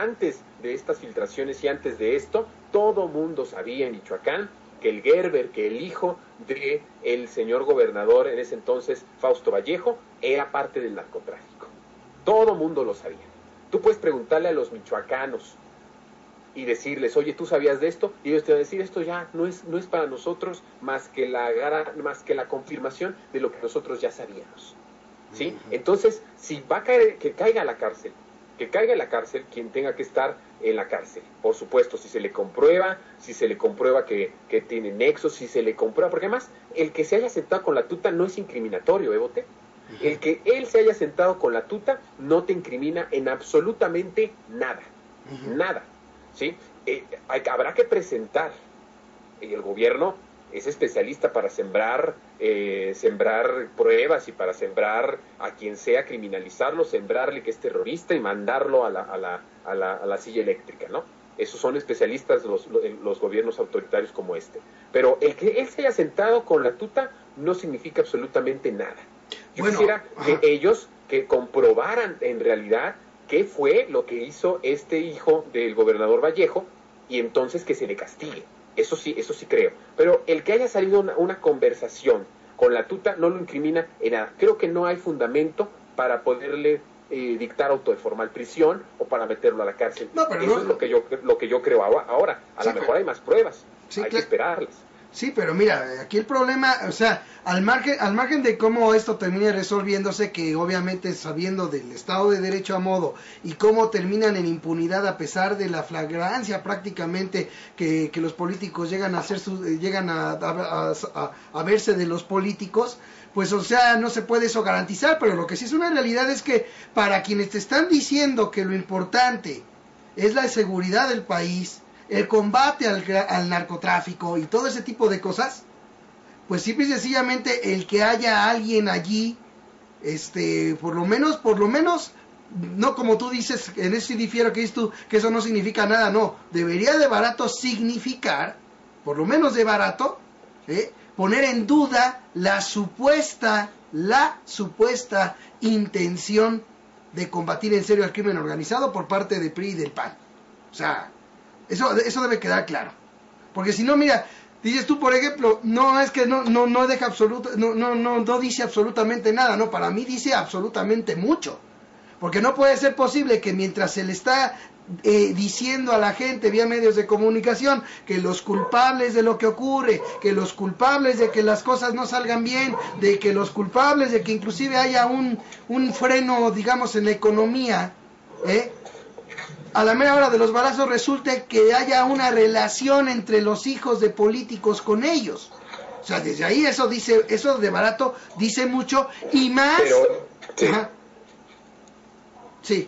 de estas filtraciones y antes de esto, todo mundo sabía en Michoacán que el Gerber, que el hijo de el señor gobernador en ese entonces, Fausto Vallejo, era parte del narcotráfico. Todo mundo lo sabía. Tú puedes preguntarle a los michoacanos, y decirles, oye, ¿tú sabías de esto? Y ellos te van a decir, esto ya no es para nosotros más que la confirmación de lo que nosotros ya sabíamos, ¿sí? Entonces, si va a caer, que caiga en la cárcel quien tenga que estar en la cárcel, por supuesto, si se le comprueba que tiene nexos, si se le comprueba, porque además, el que se haya sentado con la tuta no es incriminatorio, Bote. El que él se haya sentado con la tuta no te incrimina en absolutamente nada, nada, ¿sí? Habrá que presentar, el gobierno es especialista para sembrar pruebas y para sembrar a quien sea, criminalizarlo, sembrarle que es terrorista y mandarlo a la silla eléctrica, ¿no? Esos son especialistas los gobiernos autoritarios como este. Pero el que él se haya sentado con la tuta no significa absolutamente nada. Yo quisiera que ellos que comprobaran en realidad qué fue lo que hizo este hijo del gobernador Vallejo y entonces que se le castigue. Eso sí creo. Pero el que haya salido una conversación con la tuta no lo incrimina en nada. Creo que no hay fundamento para poderle dictar auto de formal prisión o para meterlo a la cárcel. No, pero eso es lo que yo creo ahora. A lo mejor hay más pruebas. Hay que esperarlas. Sí, pero mira, aquí el problema, o sea, al margen de cómo esto termine resolviéndose, que obviamente sabiendo del Estado de Derecho a modo y cómo terminan en impunidad a pesar de la flagrancia prácticamente que los políticos llegan a hacer llegan a verse de los políticos, pues o sea, no se puede eso garantizar, pero lo que sí es una realidad es que para quienes te están diciendo que lo importante es la seguridad del país, el combate al narcotráfico y todo ese tipo de cosas, pues simple y sencillamente el que haya alguien allí, por lo menos, no como tú dices, en eso sí difiero que dices tú, que eso no significa nada, no, debería de barato significar, por lo menos de barato, poner en duda la supuesta intención de combatir en serio al crimen organizado por parte de PRI y del PAN. O sea, eso debe quedar claro. Porque si no, mira, dices tú, por ejemplo, no es que no deja no dice absolutamente nada, no, para mí dice absolutamente mucho. Porque no puede ser posible que mientras se le está diciendo a la gente vía medios de comunicación que los culpables de lo que ocurre, que los culpables de que las cosas no salgan bien, de que los culpables de que inclusive haya un freno, digamos, en la economía, a la mera hora de los balazos resulta que haya una relación entre los hijos de políticos con ellos. O sea, desde ahí eso de barato dice mucho y más. Pero, sí. Ajá. Sí.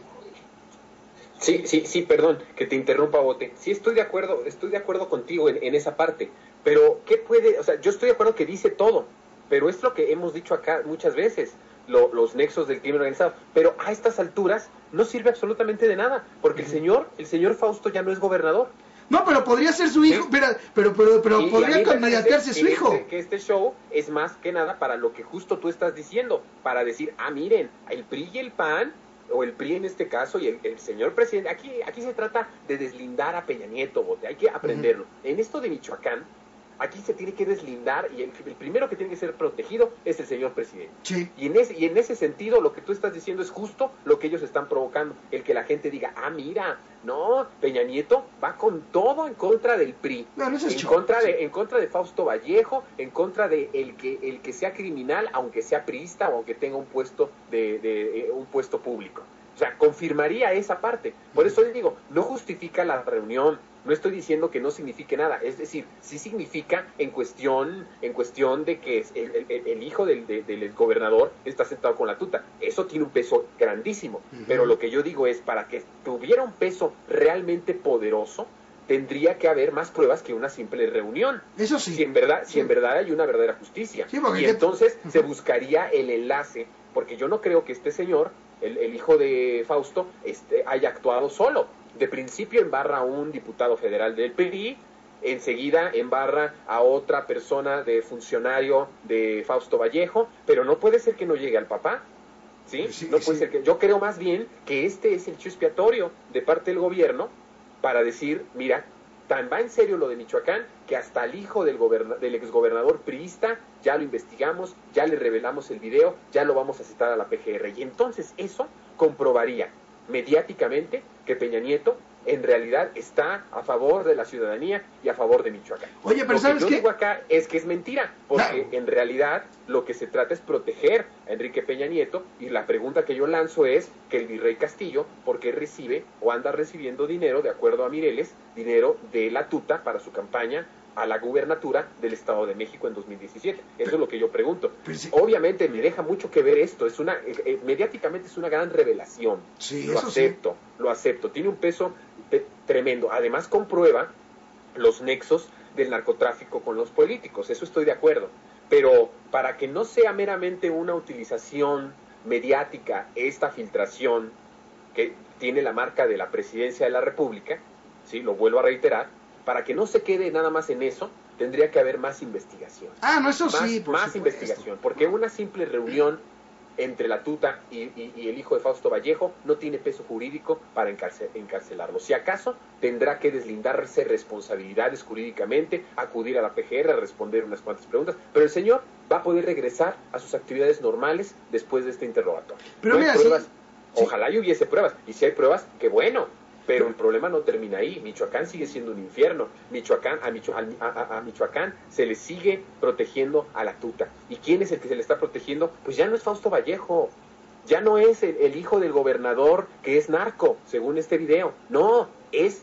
Sí, perdón, que te interrumpa, Bote. Sí, estoy de acuerdo contigo en esa parte. Pero, ¿qué puede? O sea, yo estoy de acuerdo que dice todo, pero es lo que hemos dicho acá muchas veces, los nexos del crimen organizado. Pero a estas alturas no sirve absolutamente de nada, porque el señor Fausto ya no es gobernador. No, pero podría ser su hijo, ¿sí? pero podría candidatearse su hijo. Que este show es más que nada para lo que justo tú estás diciendo, para decir, miren, el PRI y el PAN, o el PRI en este caso, y el señor presidente, aquí se trata de deslindar a Peña Nieto, Bote, hay que aprenderlo. En esto de Michoacán, aquí se tiene que deslindar y el primero que tiene que ser protegido es el señor presidente. Sí. Y en ese sentido lo que tú estás diciendo es justo lo que ellos están provocando, el que la gente diga, mira, no, Peña Nieto va con todo en contra del PRI, en contra de Fausto Vallejo, en contra de el que sea criminal, aunque sea priista o aunque tenga un puesto un puesto público. O sea, confirmaría esa parte. Por eso les digo, no justifica la reunión. No estoy diciendo que no signifique nada. Es decir, sí significa en cuestión de que el hijo del gobernador está sentado con la tuta. Eso tiene un peso grandísimo. Pero lo que yo digo es, para que tuviera un peso realmente poderoso, tendría que haber más pruebas que una simple reunión. Eso sí. Si en verdad hay una verdadera justicia. Sí, y entonces se buscaría el enlace, porque yo no creo que este señor, el hijo de Fausto, haya actuado solo. De principio embarra a un diputado federal del PRI, enseguida embarra a otra persona de funcionario de Fausto Vallejo, pero no puede ser que no llegue al papá. ¿Sí? No puede ser que. Yo creo más bien que este es el chivo expiatorio de parte del gobierno para decir, mira, tan va en serio lo de Michoacán que hasta el hijo del exgobernador priista ya lo investigamos, ya le revelamos el video, ya lo vamos a citar a la PGR. Y entonces eso comprobaría mediáticamente que Peña Nieto en realidad está a favor de la ciudadanía y a favor de Michoacán. Oye, pero ¿sabes qué? Lo que yo digo acá es que es mentira, porque en realidad lo que se trata es proteger a Enrique Peña Nieto, y la pregunta que yo lanzo es que el virrey Castillo, ¿por qué recibe o anda recibiendo dinero, de acuerdo a Mireles, dinero de la tuta para su campaña a la gubernatura del Estado de México en 2017? Eso es lo que yo pregunto. Sí. Obviamente me deja mucho que ver esto, es una mediáticamente es una gran revelación. Sí, lo acepto, tiene un peso tremendo. Además comprueba los nexos del narcotráfico con los políticos, eso estoy de acuerdo. Pero para que no sea meramente una utilización mediática esta filtración que tiene la marca de la Presidencia de la República, ¿sí? Lo vuelvo a reiterar, para que no se quede nada más en eso, tendría que haber más investigación. No, eso sí, más investigación, porque una simple reunión entre la tuta y el hijo de Fausto Vallejo no tiene peso jurídico para encarcelarlo. Si acaso, tendrá que deslindarse responsabilidades jurídicamente, acudir a la PGR a responder unas cuantas preguntas, pero el señor va a poder regresar a sus actividades normales después de este interrogatorio. Pero no mira, hay pruebas, sí. Ojalá y hubiese pruebas, y si hay pruebas, qué bueno. Pero el problema no termina ahí. Michoacán sigue siendo un infierno. A Michoacán se le sigue protegiendo a la tuta. ¿Y quién es el que se le está protegiendo? Pues ya no es Fausto Vallejo. Ya no es el hijo del gobernador que es narco, según este video. No, es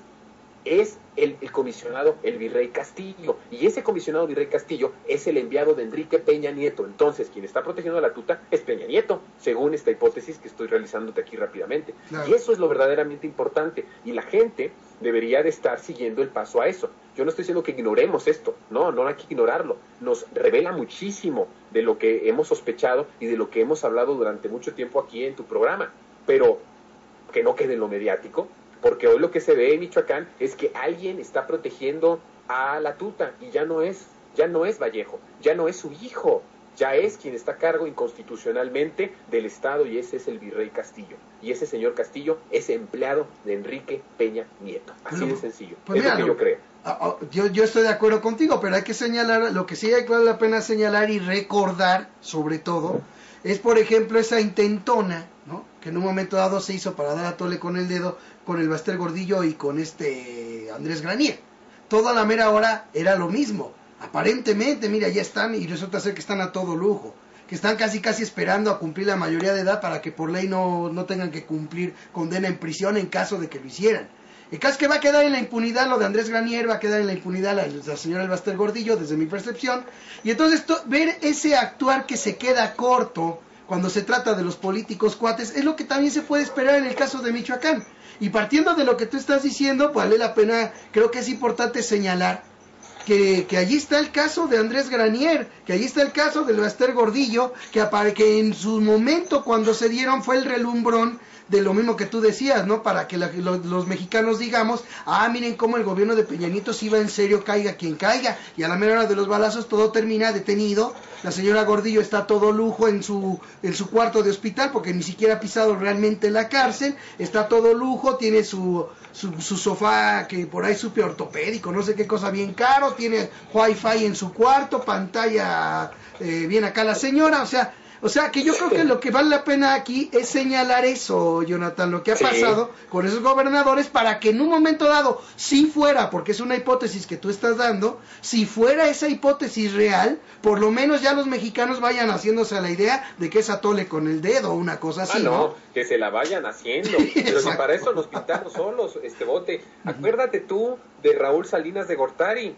el comisionado, el virrey Castillo. Y ese comisionado virrey Castillo es el enviado de Enrique Peña Nieto. Entonces, quien está protegiendo a la tuta es Peña Nieto, según esta hipótesis que estoy realizándote aquí rápidamente. Claro. Y eso es lo verdaderamente importante. Y la gente debería de estar siguiendo el paso a eso. Yo no estoy diciendo que ignoremos esto. No hay que ignorarlo. Nos revela muchísimo de lo que hemos sospechado y de lo que hemos hablado durante mucho tiempo aquí en tu programa. Pero que no quede en lo mediático, porque hoy lo que se ve en Michoacán es que alguien está protegiendo a la tuta, y ya no es Vallejo, ya no es su hijo, ya es quien está a cargo inconstitucionalmente del Estado, y ese es el virrey Castillo. Y ese señor Castillo es empleado de Enrique Peña Nieto. Así de sencillo. Pues es mira, lo que yo creo. Yo estoy de acuerdo contigo, pero hay que señalar, lo que sí vale la pena señalar y recordar, sobre todo, es por ejemplo esa intentona, ¿no?, que en un momento dado se hizo para dar a tole con el dedo con el Baster Gordillo y con Andrés Granier. Toda la mera hora era lo mismo. Aparentemente, mira, ya están, y resulta ser que están a todo lujo, que están casi esperando a cumplir la mayoría de edad para que por ley no tengan que cumplir condena en prisión en caso de que lo hicieran. El caso es que va a quedar en la impunidad lo de Andrés Granier, va a quedar en la impunidad la señora Baster Gordillo, desde mi percepción, y entonces ver ese actuar que se queda corto cuando se trata de los políticos cuates, es lo que también se puede esperar en el caso de Michoacán. Y partiendo de lo que tú estás diciendo, vale la pena, creo que es importante señalar que allí está el caso de Andrés Granier, que allí está el caso del Baster Gordillo, que en su momento cuando se dieron fue el relumbrón de lo mismo que tú decías, ¿no? Para que los mexicanos digamos, miren cómo el gobierno de Peña Nieto si va en serio, caiga quien caiga, y a la mera hora de los balazos todo termina detenido, la señora Gordillo está a todo lujo en su cuarto de hospital, porque ni siquiera ha pisado realmente la cárcel, está a todo lujo, tiene su sofá que por ahí supe ortopédico, no sé qué cosa bien caro, tiene wifi en su cuarto, pantalla bien acá la señora, o sea que yo creo que lo que vale la pena aquí es señalar eso, Jonathan, lo que ha pasado con esos gobernadores, para que en un momento dado, si fuera, porque es una hipótesis que tú estás dando, si fuera esa hipótesis real, por lo menos ya los mexicanos vayan haciéndose a la idea de que es atole con el dedo o una cosa así, ¿no? Que se la vayan haciendo, pero si para eso nos pintamos solos, Bote. Acuérdate tú de Raúl Salinas de Gortari.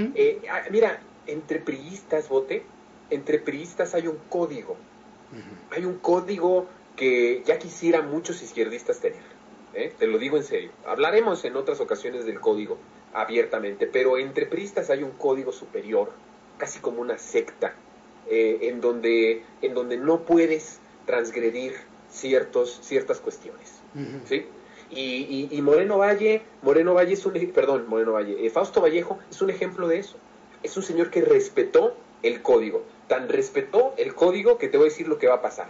Mira, entre priistas, Bote, entre priistas hay un código. Hay un código que ya quisieran muchos izquierdistas tener. Te lo digo en serio. Hablaremos en otras ocasiones del código abiertamente, pero entre priistas hay un código superior, casi como una secta, en donde no puedes transgredir ciertas cuestiones. ¿Sí? Y Moreno Valle es Fausto Vallejo es un ejemplo de eso. Es un señor que respetó el código. Tan respetó el código que te voy a decir lo que va a pasar.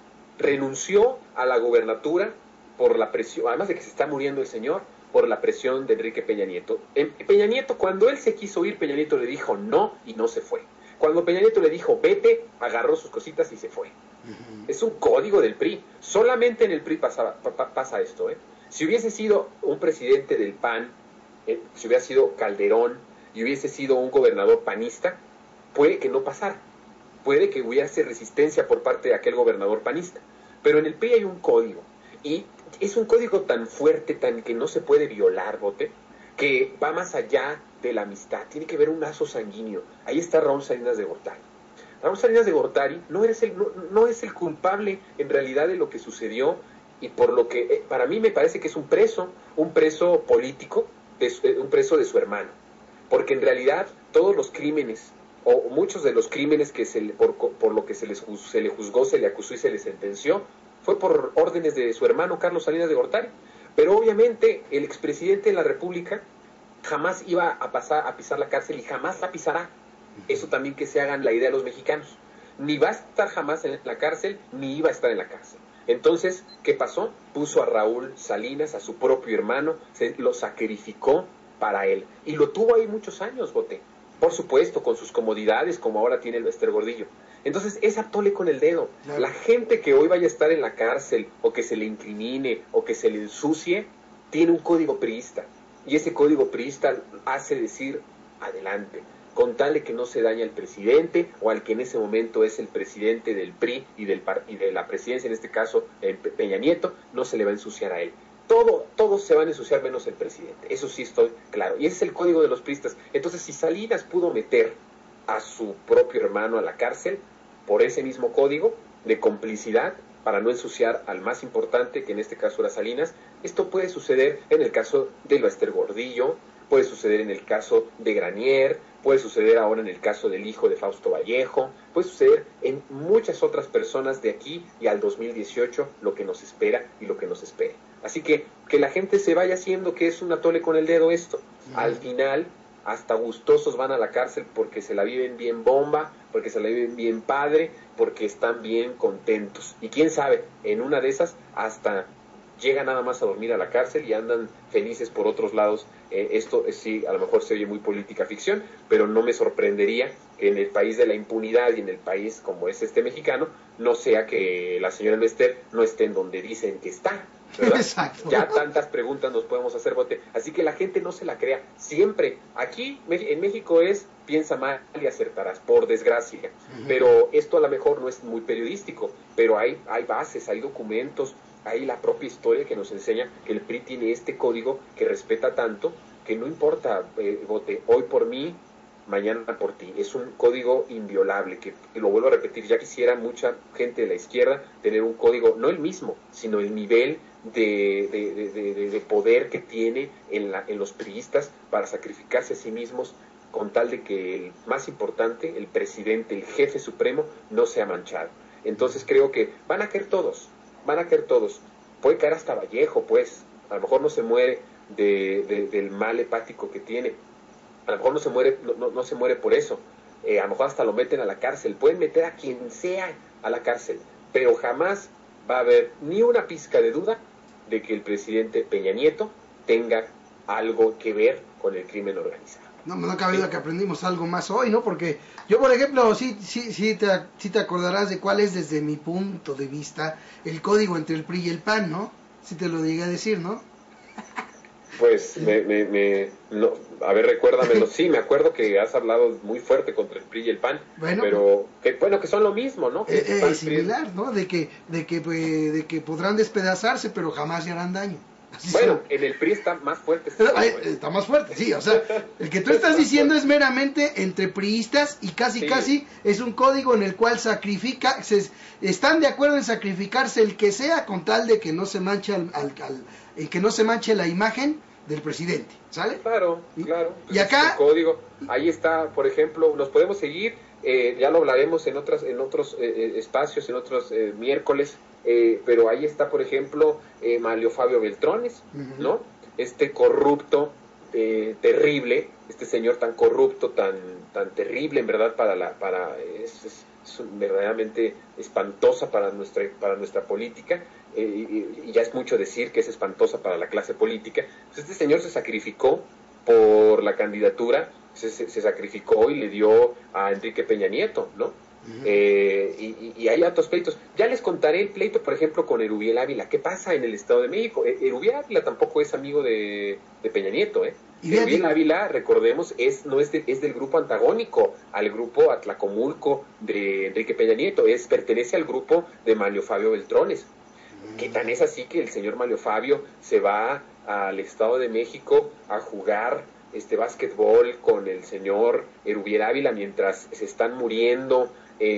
Renunció a la gubernatura por la presión, además de que se está muriendo el señor, por la presión de Enrique Peña Nieto. Peña Nieto, cuando él se quiso ir, Peña Nieto le dijo no y no se fue. Cuando Peña Nieto le dijo vete, agarró sus cositas y se fue. Es un código del PRI. Solamente en el PRI pasa esto, Si hubiese sido un presidente del PAN, si hubiera sido Calderón y hubiese sido un gobernador panista, puede que no pasara, puede que hubiese resistencia por parte de aquel gobernador panista, pero en el PRI hay un código, y es un código tan fuerte, tan que no se puede violar, Bote, que va más allá de la amistad, tiene que ver un lazo sanguíneo. Ahí está Raúl Salinas de Gortari. Raúl Salinas de Gortari no es el culpable en realidad de lo que sucedió, y por lo que para mí me parece que es un preso político, un preso de su hermano, porque en realidad todos los crímenes, o muchos de los crímenes que por lo que se le juzgó, se le acusó y se le sentenció, fue por órdenes de su hermano Carlos Salinas de Gortari. Pero obviamente el expresidente de la República jamás iba a pisar la cárcel y jamás la pisará. Eso también que se hagan la idea los mexicanos. Ni va a estar jamás en la cárcel, ni iba a estar en la cárcel. Entonces, ¿qué pasó? Puso a Raúl Salinas, a su propio hermano, lo sacrificó para él. Y lo tuvo ahí muchos años, Bote. Por supuesto, con sus comodidades, como ahora tiene el Bester Gordillo. Entonces, es atole con el dedo. Claro. La gente que hoy vaya a estar en la cárcel, o que se le incrimine, o que se le ensucie, tiene un código priista. Y ese código priista hace decir, adelante, con tal de que no se dañe al presidente, o al que en ese momento es el presidente del PRI y de la presidencia, en este caso Peña Nieto, no se le va a ensuciar a él. Todos se van a ensuciar menos el presidente, eso sí estoy claro, y ese es el código de los priistas. Entonces, si Salinas pudo meter a su propio hermano a la cárcel por ese mismo código de complicidad para no ensuciar al más importante, que en este caso era Salinas, esto puede suceder en el caso de Bester Gordillo, puede suceder en el caso de Granier, puede suceder ahora en el caso del hijo de Fausto Vallejo, puede suceder en muchas otras personas de aquí y al 2018, lo que nos espera y lo que nos espere. Así que la gente se vaya haciendo que es un atole con el dedo esto. Al final, hasta gustosos van a la cárcel porque se la viven bien bomba, porque se la viven bien padre, porque están bien contentos. Y quién sabe, en una de esas hasta llegan nada más a dormir a la cárcel y andan felices por otros lados. Esto sí, a lo mejor se oye muy política ficción, pero no me sorprendería que en el país de la impunidad y en el país como es este mexicano, no sea que la señora Bester no esté en donde dicen que está, ¿verdad? Exacto. Ya tantas preguntas nos podemos hacer, Bote. Así que la gente no se la crea. Siempre, aquí en México es piensa mal y acertarás, por desgracia. Pero esto a lo mejor no es muy periodístico, pero hay bases, hay documentos, hay la propia historia que nos enseña que el PRI tiene este código que respeta tanto, que no importa, Bote, hoy por mí, mañana por ti. Es un código inviolable, que lo vuelvo a repetir, ya quisiera mucha gente de la izquierda tener un código, no el mismo, sino el nivel de poder que tiene en los priistas para sacrificarse a sí mismos con tal de que el más importante, el presidente, el jefe supremo, no sea manchado. Entonces creo que van a caer todos, puede caer hasta Vallejo, pues, a lo mejor no se muere del mal hepático que tiene, a lo mejor no se muere por eso, a lo mejor hasta lo meten a la cárcel, pueden meter a quien sea a la cárcel, pero jamás va a haber ni una pizca de duda de que el presidente Peña Nieto tenga algo que ver con el crimen organizado. No cabe duda que aprendimos algo más hoy, ¿no? Porque yo, por ejemplo, sí te acordarás de cuál es, desde mi punto de vista, el código entre el PRI y el PAN, ¿no? Si te lo llegué a decir, ¿no? Pues, no, a ver, recuérdamelo. Sí, me acuerdo que has hablado muy fuerte contra el PRI y el PAN, bueno, pero que son lo mismo, ¿no? Es similar, ¿no? De que podrán despedazarse, pero jamás le harán daño. Así bueno, son. en el PRI está más fuerte. Está más fuerte, sí, o sea, el que tú estás diciendo es meramente entre priistas y casi es un código en el cual están de acuerdo en sacrificarse el que sea con tal de que no se manche que no se manche la imagen del presidente, ¿sale? Claro. Y acá el código, ahí está, por ejemplo, nos podemos seguir, ya lo hablaremos en otros espacios, en otros miércoles. Pero ahí está, por ejemplo, Manlio Fabio Beltrones, ¿no? Este corrupto terrible, este señor tan corrupto, tan terrible, en verdad, es verdaderamente espantosa para nuestra política, y ya es mucho decir que es espantosa para la clase política. Pues este señor se sacrificó por la candidatura, se sacrificó y le dio a Enrique Peña Nieto, ¿no? Y y hay otros pleitos. Ya les contaré el pleito, por ejemplo, con Erubiel Ávila. ¿Qué pasa en el Estado de México? Erubiel Ávila tampoco es amigo de Peña Nieto, ¿eh? Erubiel Ávila, recordemos, es del grupo antagónico al grupo Atlacomulco de Enrique Peña Nieto, pertenece al grupo de Manlio Fabio Beltrones, que tan es así que el señor Manlio Fabio se va al Estado de México a jugar básquetbol con el señor Erubiel Ávila mientras se están muriendo,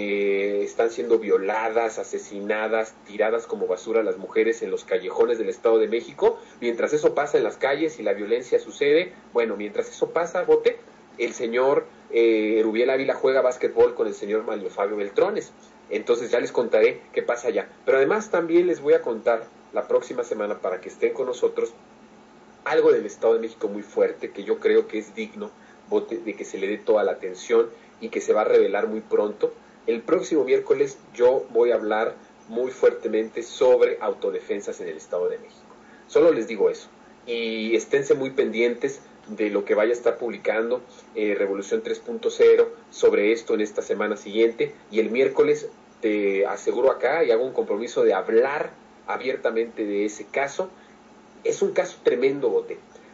están siendo violadas, asesinadas, tiradas como basura las mujeres en los callejones del Estado de México. Mientras eso pasa en las calles y la violencia sucede, bueno, mientras eso pasa, Bote, el señor Erubiel Ávila juega básquetbol con el señor Manlio Fabio Beltrones. Entonces ya les contaré qué pasa allá. Pero además también les voy a contar la próxima semana, para que estén con nosotros, algo del Estado de México muy fuerte, que yo creo que es digno, Bote, de que se le dé toda la atención y que se va a revelar muy pronto. El próximo miércoles yo voy a hablar muy fuertemente sobre autodefensas en el Estado de México. Solo les digo eso. Y esténse muy pendientes de lo que vaya a estar publicando Revolución 3.0 sobre esto en esta semana siguiente. Y el miércoles te aseguro acá y hago un compromiso de hablar abiertamente de ese caso. Es un caso tremendo, Bote.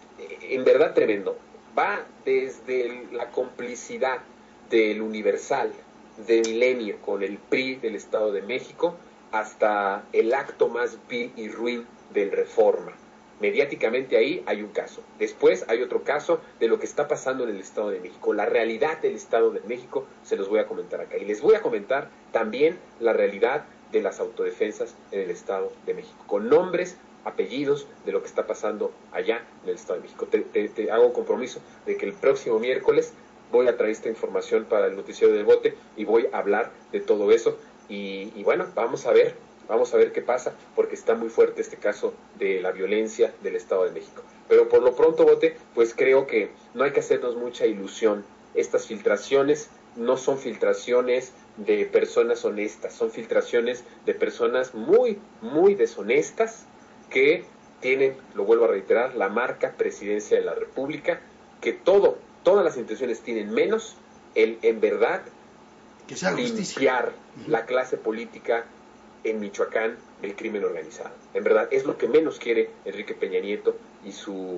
En verdad tremendo. Va desde la complicidad del Universal de Milenio con el PRI del Estado de México hasta el acto más vil y ruin del Reforma. Mediáticamente ahí hay un caso. Después hay otro caso de lo que está pasando en el Estado de México. La realidad del Estado de México se los voy a comentar acá. Y les voy a comentar también la realidad de las autodefensas en el Estado de México, con nombres, apellidos de lo que está pasando allá en el Estado de México. Te hago un compromiso de que el próximo miércoles voy a traer esta información para el noticiero del Bote y voy a hablar de todo eso. Y bueno, vamos a ver qué pasa, porque está muy fuerte este caso de la violencia del Estado de México. Pero por lo pronto, Bote, pues creo que no hay que hacernos mucha ilusión. Estas filtraciones no son filtraciones de personas honestas, son filtraciones de personas muy, muy deshonestas que tienen, lo vuelvo a reiterar, la marca Presidencia de la República, que todas las intenciones tienen menos el, en verdad, que sea limpiar la clase política en Michoacán del crimen organizado. En verdad, es lo que menos quiere Enrique Peña Nieto y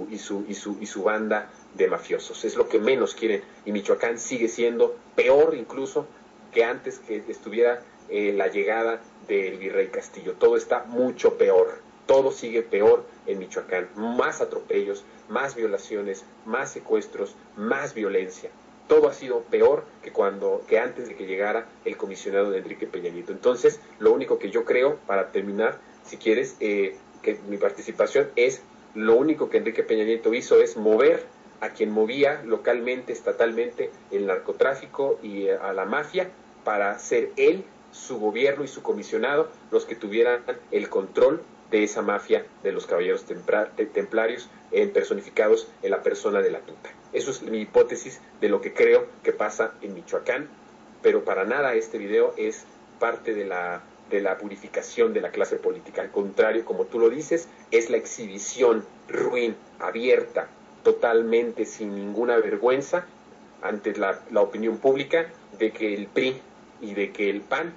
su banda de mafiosos. Es lo que menos quieren, y Michoacán sigue siendo peor incluso que antes que estuviera la llegada del virrey Castillo. Todo está mucho peor. Todo sigue peor en Michoacán. Más atropellos, más violaciones, más secuestros, más violencia. Todo ha sido peor que antes de que llegara el comisionado de Enrique Peña Nieto. Entonces, lo único que yo creo, para terminar, si quieres, que mi participación es, lo único que Enrique Peña Nieto hizo es mover a quien movía localmente, estatalmente, el narcotráfico y a la mafia, para ser él, su gobierno y su comisionado los que tuvieran el control de esa mafia de los caballeros templarios personificados en la persona de la Tuta. Eso es mi hipótesis de lo que creo que pasa en Michoacán, pero para nada este video es parte de la purificación de la clase política. Al contrario, como tú lo dices, es la exhibición ruin, abierta, totalmente sin ninguna vergüenza ante la opinión pública de que el PRI y de que el PAN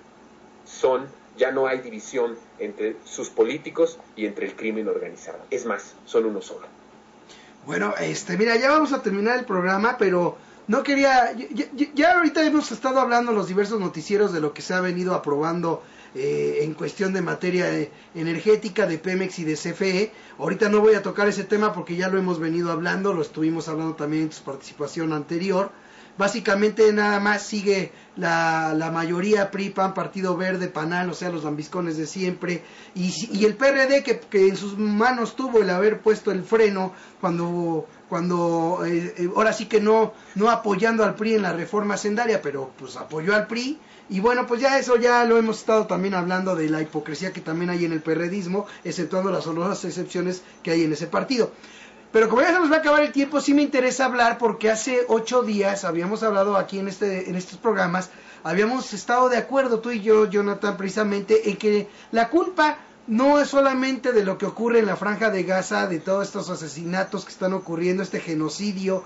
ya no hay división entre sus políticos y entre el crimen organizado. Es más, son uno solo. Bueno, mira, ya vamos a terminar el programa, pero no quería... Ya ahorita hemos estado hablando en los diversos noticieros de lo que se ha venido aprobando en cuestión de materia energética de Pemex y de CFE. Ahorita no voy a tocar ese tema porque ya lo hemos venido hablando, lo estuvimos hablando también en tu participación anterior. Básicamente nada más sigue la mayoría PRI, PAN, Partido Verde, PANAL, o sea, los lambiscones de siempre, y el PRD que en sus manos tuvo el haber puesto el freno cuando ahora sí que no apoyando al PRI en la reforma hacendaria, pero pues apoyó al PRI. Y bueno, pues ya eso ya lo hemos estado también hablando de la hipocresía que también hay en el perredismo, exceptuando las honrosas excepciones que hay en ese partido. Pero como ya se nos va a acabar el tiempo, sí me interesa hablar, porque hace 8 días habíamos hablado aquí en estos programas, habíamos estado de acuerdo tú y yo, Jonathan, precisamente en que la culpa no es solamente de lo que ocurre en la Franja de Gaza, de todos estos asesinatos que están ocurriendo, este genocidio,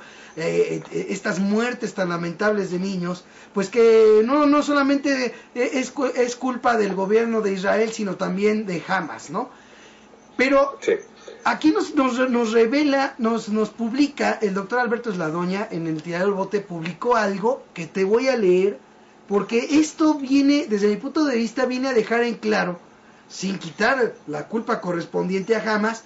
estas muertes tan lamentables de niños, pues que no solamente es culpa del gobierno de Israel, sino también de Hamas, ¿no? Pero Sí. aquí nos revela, nos publica el doctor Alberto Esladoña en el Tiradero del Bote, publicó algo que te voy a leer, porque esto viene, desde mi punto de vista, viene a dejar en claro, sin quitar la culpa correspondiente a Hamas,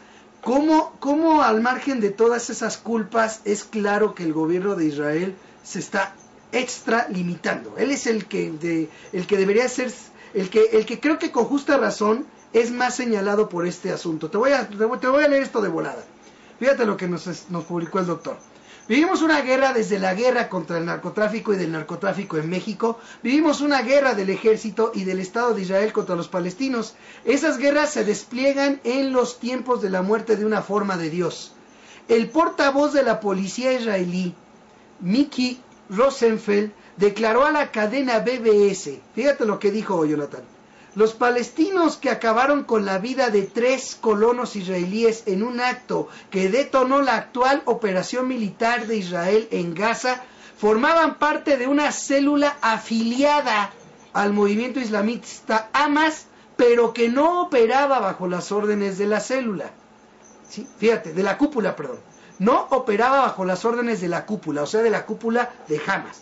cómo al margen de todas esas culpas es claro que el gobierno de Israel se está extralimitando. Él es el que debería ser, el que creo que con justa razón es más señalado por este asunto. Te voy a leer esto de volada. Fíjate lo que nos publicó el doctor. Vivimos una guerra desde la guerra contra el narcotráfico y del narcotráfico en México. Vivimos una guerra del ejército y del Estado de Israel contra los palestinos. Esas guerras se despliegan en los tiempos de la muerte de una forma de Dios. El portavoz de la policía israelí, Miki Rosenfeld, declaró a la cadena BBS, fíjate lo que dijo Jonathan, los palestinos que acabaron con la vida de 3 colonos israelíes en un acto que detonó la actual operación militar de Israel en Gaza formaban parte de una célula afiliada al movimiento islamista Hamas, pero que no operaba bajo las órdenes de la célula. ¿Sí? Fíjate, de la cúpula, perdón. No operaba bajo las órdenes de la cúpula, o sea, de la cúpula de Hamas.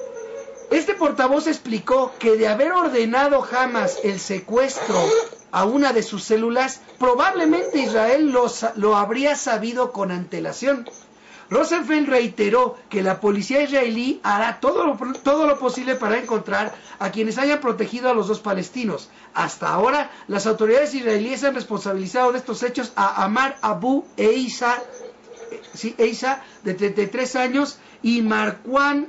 Este portavoz explicó que de haber ordenado Hamas el secuestro a una de sus células, probablemente Israel lo habría sabido con antelación. Rosenfeld reiteró que la policía israelí hará todo lo posible para encontrar a quienes hayan protegido a los 2 palestinos. Hasta ahora, las autoridades israelíes han responsabilizado de estos hechos a Amar Abu Eisa, de 33 años, y Marwan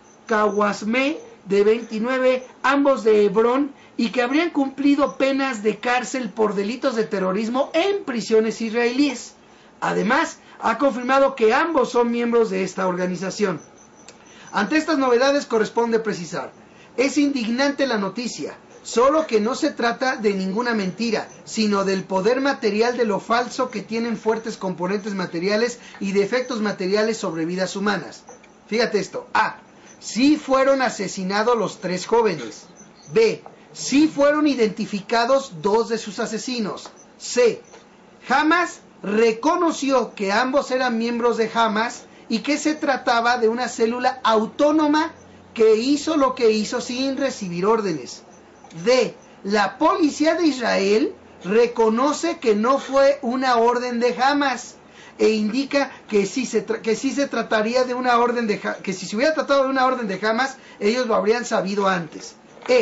Kawasme, de 29, ambos de Hebrón, y que habrían cumplido penas de cárcel por delitos de terrorismo en prisiones israelíes. Además, ha confirmado que ambos son miembros de esta organización. Ante estas novedades corresponde precisar, es indignante la noticia, solo que no se trata de ninguna mentira, sino del poder material de lo falso que tienen fuertes componentes materiales y de efectos materiales sobre vidas humanas. Fíjate esto. A. Sí fueron asesinados los 3 jóvenes. B. Sí fueron identificados 2 de sus asesinos. C. Hamas reconoció que ambos eran miembros de Hamas y que se trataba de una célula autónoma que hizo lo que hizo sin recibir órdenes. D. La policía de Israel reconoce que no fue una orden de Hamas e indica que sí se trataría de una orden que si se hubiera tratado de una orden de Hamas, ellos lo habrían sabido antes.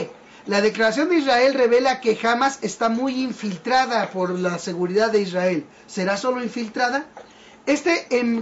La declaración de Israel revela que Hamas está muy infiltrada por la seguridad de Israel. ¿Será solo infiltrada? Este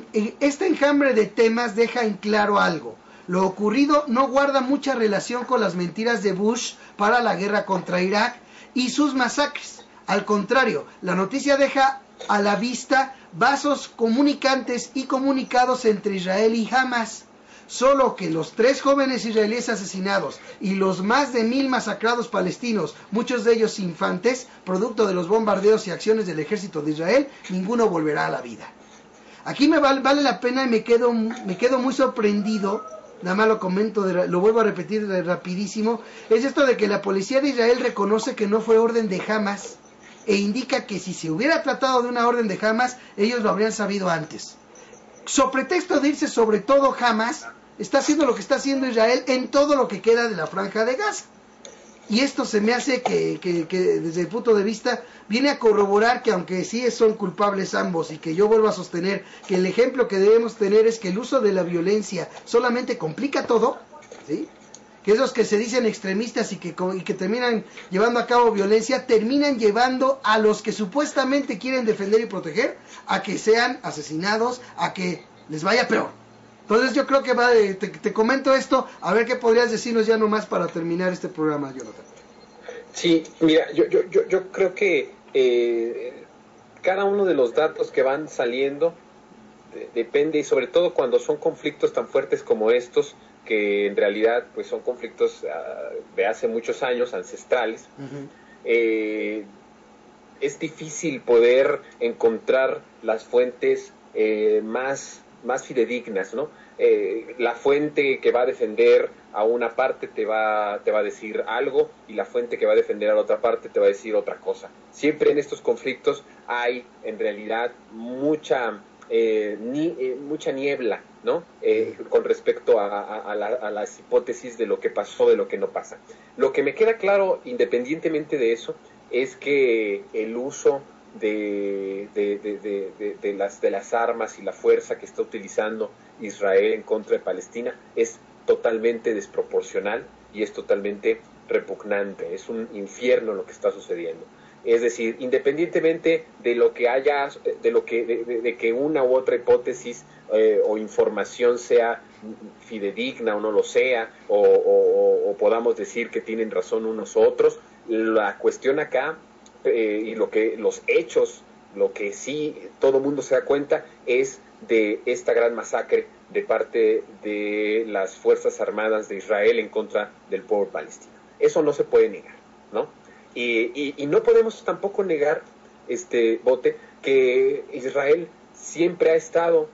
enjambre de temas deja en claro algo. Lo ocurrido no guarda mucha relación con las mentiras de Bush para la guerra contra Irak y sus masacres. Al contrario, la noticia deja a la vista vasos comunicantes y comunicados entre Israel y Hamas. Solo que los 3 jóvenes israelíes asesinados y los más de 1000 masacrados palestinos, muchos de ellos infantes, producto de los bombardeos y acciones del ejército de Israel, ninguno volverá a la vida. Aquí me vale la pena y me quedo muy sorprendido, nada más lo comento, lo vuelvo a repetir rapidísimo, es esto de que la policía de Israel reconoce que no fue orden de Hamas e indica que si se hubiera tratado de una orden de Hamas, ellos lo habrían sabido antes. So pretexto de irse sobre todo Hamas, está haciendo lo que está haciendo Israel en todo lo que queda de la Franja de Gaza. Y esto se me hace que desde el punto de vista viene a corroborar que aunque sí son culpables ambos y que yo vuelvo a sostener que el ejemplo que debemos tener es que el uso de la violencia solamente complica todo, ¿sí? Que esos que se dicen extremistas y que terminan llevando a cabo violencia, terminan llevando a los que supuestamente quieren defender y proteger a que sean asesinados, a que les vaya peor. Entonces yo creo que te comento esto, a ver qué podrías decirnos ya nomás para terminar este programa, Jonathan. Sí, mira, yo creo que cada uno de los datos que van saliendo depende, y sobre todo cuando son conflictos tan fuertes como estos, que en realidad pues son conflictos de hace muchos años, ancestrales, es difícil poder encontrar las fuentes más fidedignas, ¿no? La fuente que va a defender a una parte te va a decir algo, y la fuente que va a defender a la otra parte te va a decir otra cosa. Siempre en estos conflictos hay en realidad mucha niebla, ¿no? Con respecto a las hipótesis de lo que pasó, de lo que no pasa. Lo que me queda claro, independientemente de eso, es que el uso de las armas y la fuerza que está utilizando Israel en contra de Palestina es totalmente desproporcional y es totalmente repugnante. Es un infierno lo que está sucediendo. Es decir, independientemente de lo que haya, de que una u otra hipótesis o información sea fidedigna o no lo sea, o podamos decir que tienen razón unos u otros, la cuestión acá y los hechos, lo que sí todo mundo se da cuenta es de esta gran masacre de parte de las Fuerzas Armadas de Israel en contra del pueblo palestino. Eso no se puede negar, ¿no? Y no podemos tampoco negar, Bote, que Israel siempre ha estado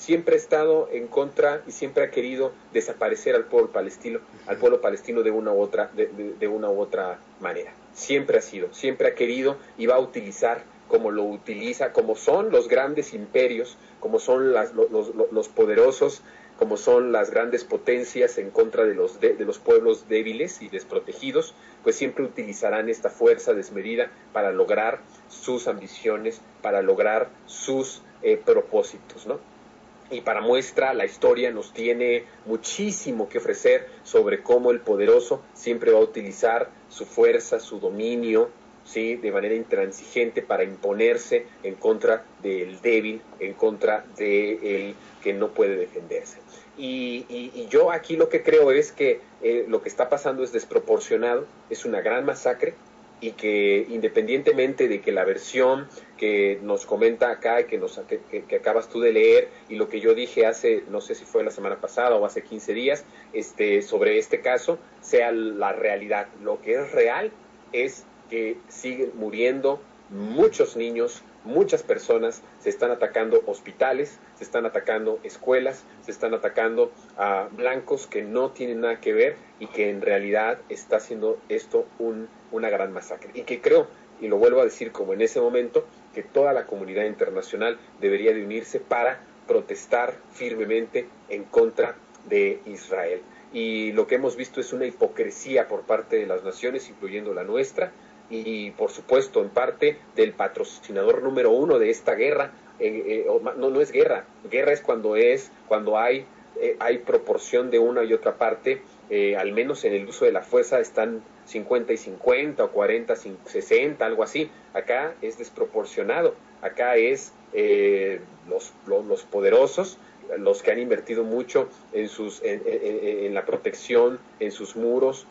en contra y siempre ha querido desaparecer al pueblo palestino de una u otra manera. Siempre ha querido y va a utilizar como lo utiliza, como son los grandes imperios, como son los poderosos, como son las grandes potencias en contra de los pueblos débiles y desprotegidos, pues siempre utilizarán esta fuerza desmedida para lograr sus ambiciones, para lograr sus propósitos, ¿no? Y para muestra, la historia nos tiene muchísimo que ofrecer sobre cómo el poderoso siempre va a utilizar su fuerza, su dominio, ¿sí?, de manera intransigente para imponerse en contra del débil, en contra del que no puede defenderse. Y yo aquí lo que creo es que lo que está pasando es desproporcionado, es una gran masacre, y que independientemente de que la versión que nos comenta acá y que acabas tú de leer, y lo que yo dije hace, no sé si fue la semana pasada o hace 15 días, sobre este caso, sea la realidad. Lo que es real es que siguen muriendo muchos niños, muchas personas, se están atacando hospitales, se están atacando escuelas, se están atacando a blancos que no tienen nada que ver, y que en realidad está haciendo esto una gran masacre. Y que creo, y lo vuelvo a decir como en ese momento, que toda la comunidad internacional debería de unirse para protestar firmemente en contra de Israel. Y lo que hemos visto es una hipocresía por parte de las naciones, incluyendo la nuestra, y por supuesto en parte del patrocinador número uno de esta guerra. No es guerra es cuando hay proporción de una y otra parte, al menos en el uso de la fuerza están 50 y 50 o 40, 60, algo así. Acá es desproporcionado, acá es los poderosos, los que han invertido mucho en la protección, en sus muros,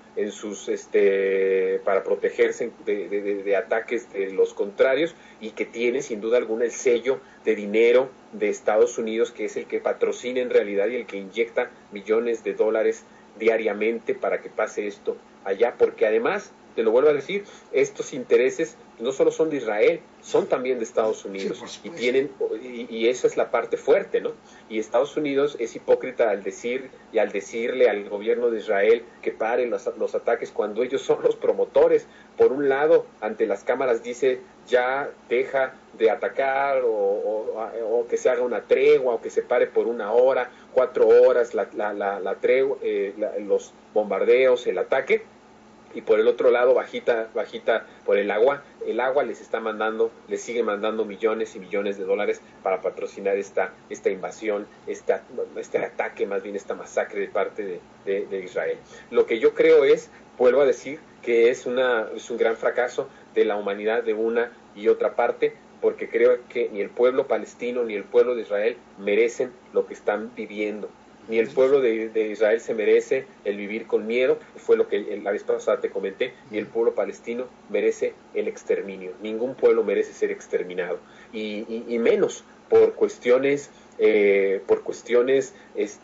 para protegerse de ataques de los contrarios, y que tiene sin duda alguna el sello de dinero de Estados Unidos, que es el que patrocina en realidad y el que inyecta millones de dólares diariamente para que pase esto allá, porque además, te lo vuelvo a decir, estos intereses no solo son de Israel, son también de Estados Unidos, sí, y esa es la parte fuerte, ¿no? Y Estados Unidos es hipócrita al decirle al gobierno de Israel que pare los ataques, cuando ellos son los promotores. Por un lado, ante las cámaras dice, ya deja de atacar, o que se haga una tregua, o que se pare por 1 hora, 4 horas la tregua, los bombardeos, el ataque. Y por el otro lado, bajita por el agua les sigue mandando millones y millones de dólares para patrocinar esta invasión, este ataque, más bien esta masacre de parte de Israel. Lo que yo creo vuelvo a decir, que es un gran fracaso de la humanidad de una y otra parte, porque creo que ni el pueblo palestino ni el pueblo de Israel merecen lo que están viviendo. Ni el pueblo de Israel se merece el vivir con miedo, fue lo que la vez pasada te comenté, ni el pueblo palestino merece el exterminio. Ningún pueblo merece ser exterminado, y menos por cuestiones de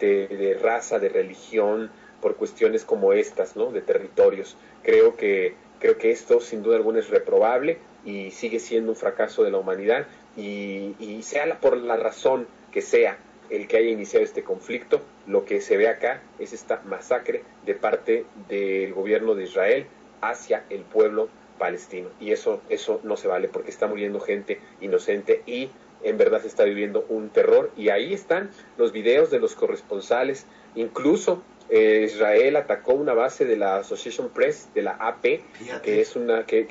raza, de religión, por cuestiones como estas, ¿no?, de territorios. Creo que Creo que esto sin duda alguna es reprobable y sigue siendo un fracaso de la humanidad y sea por la razón que sea el que haya iniciado este conflicto, lo que se ve acá es esta masacre de parte del gobierno de Israel hacia el pueblo palestino. Y eso no se vale porque está muriendo gente inocente y en verdad se está viviendo un terror. Y ahí están los videos de los corresponsales. Incluso Israel atacó una base de la Association Press, de la AP, que es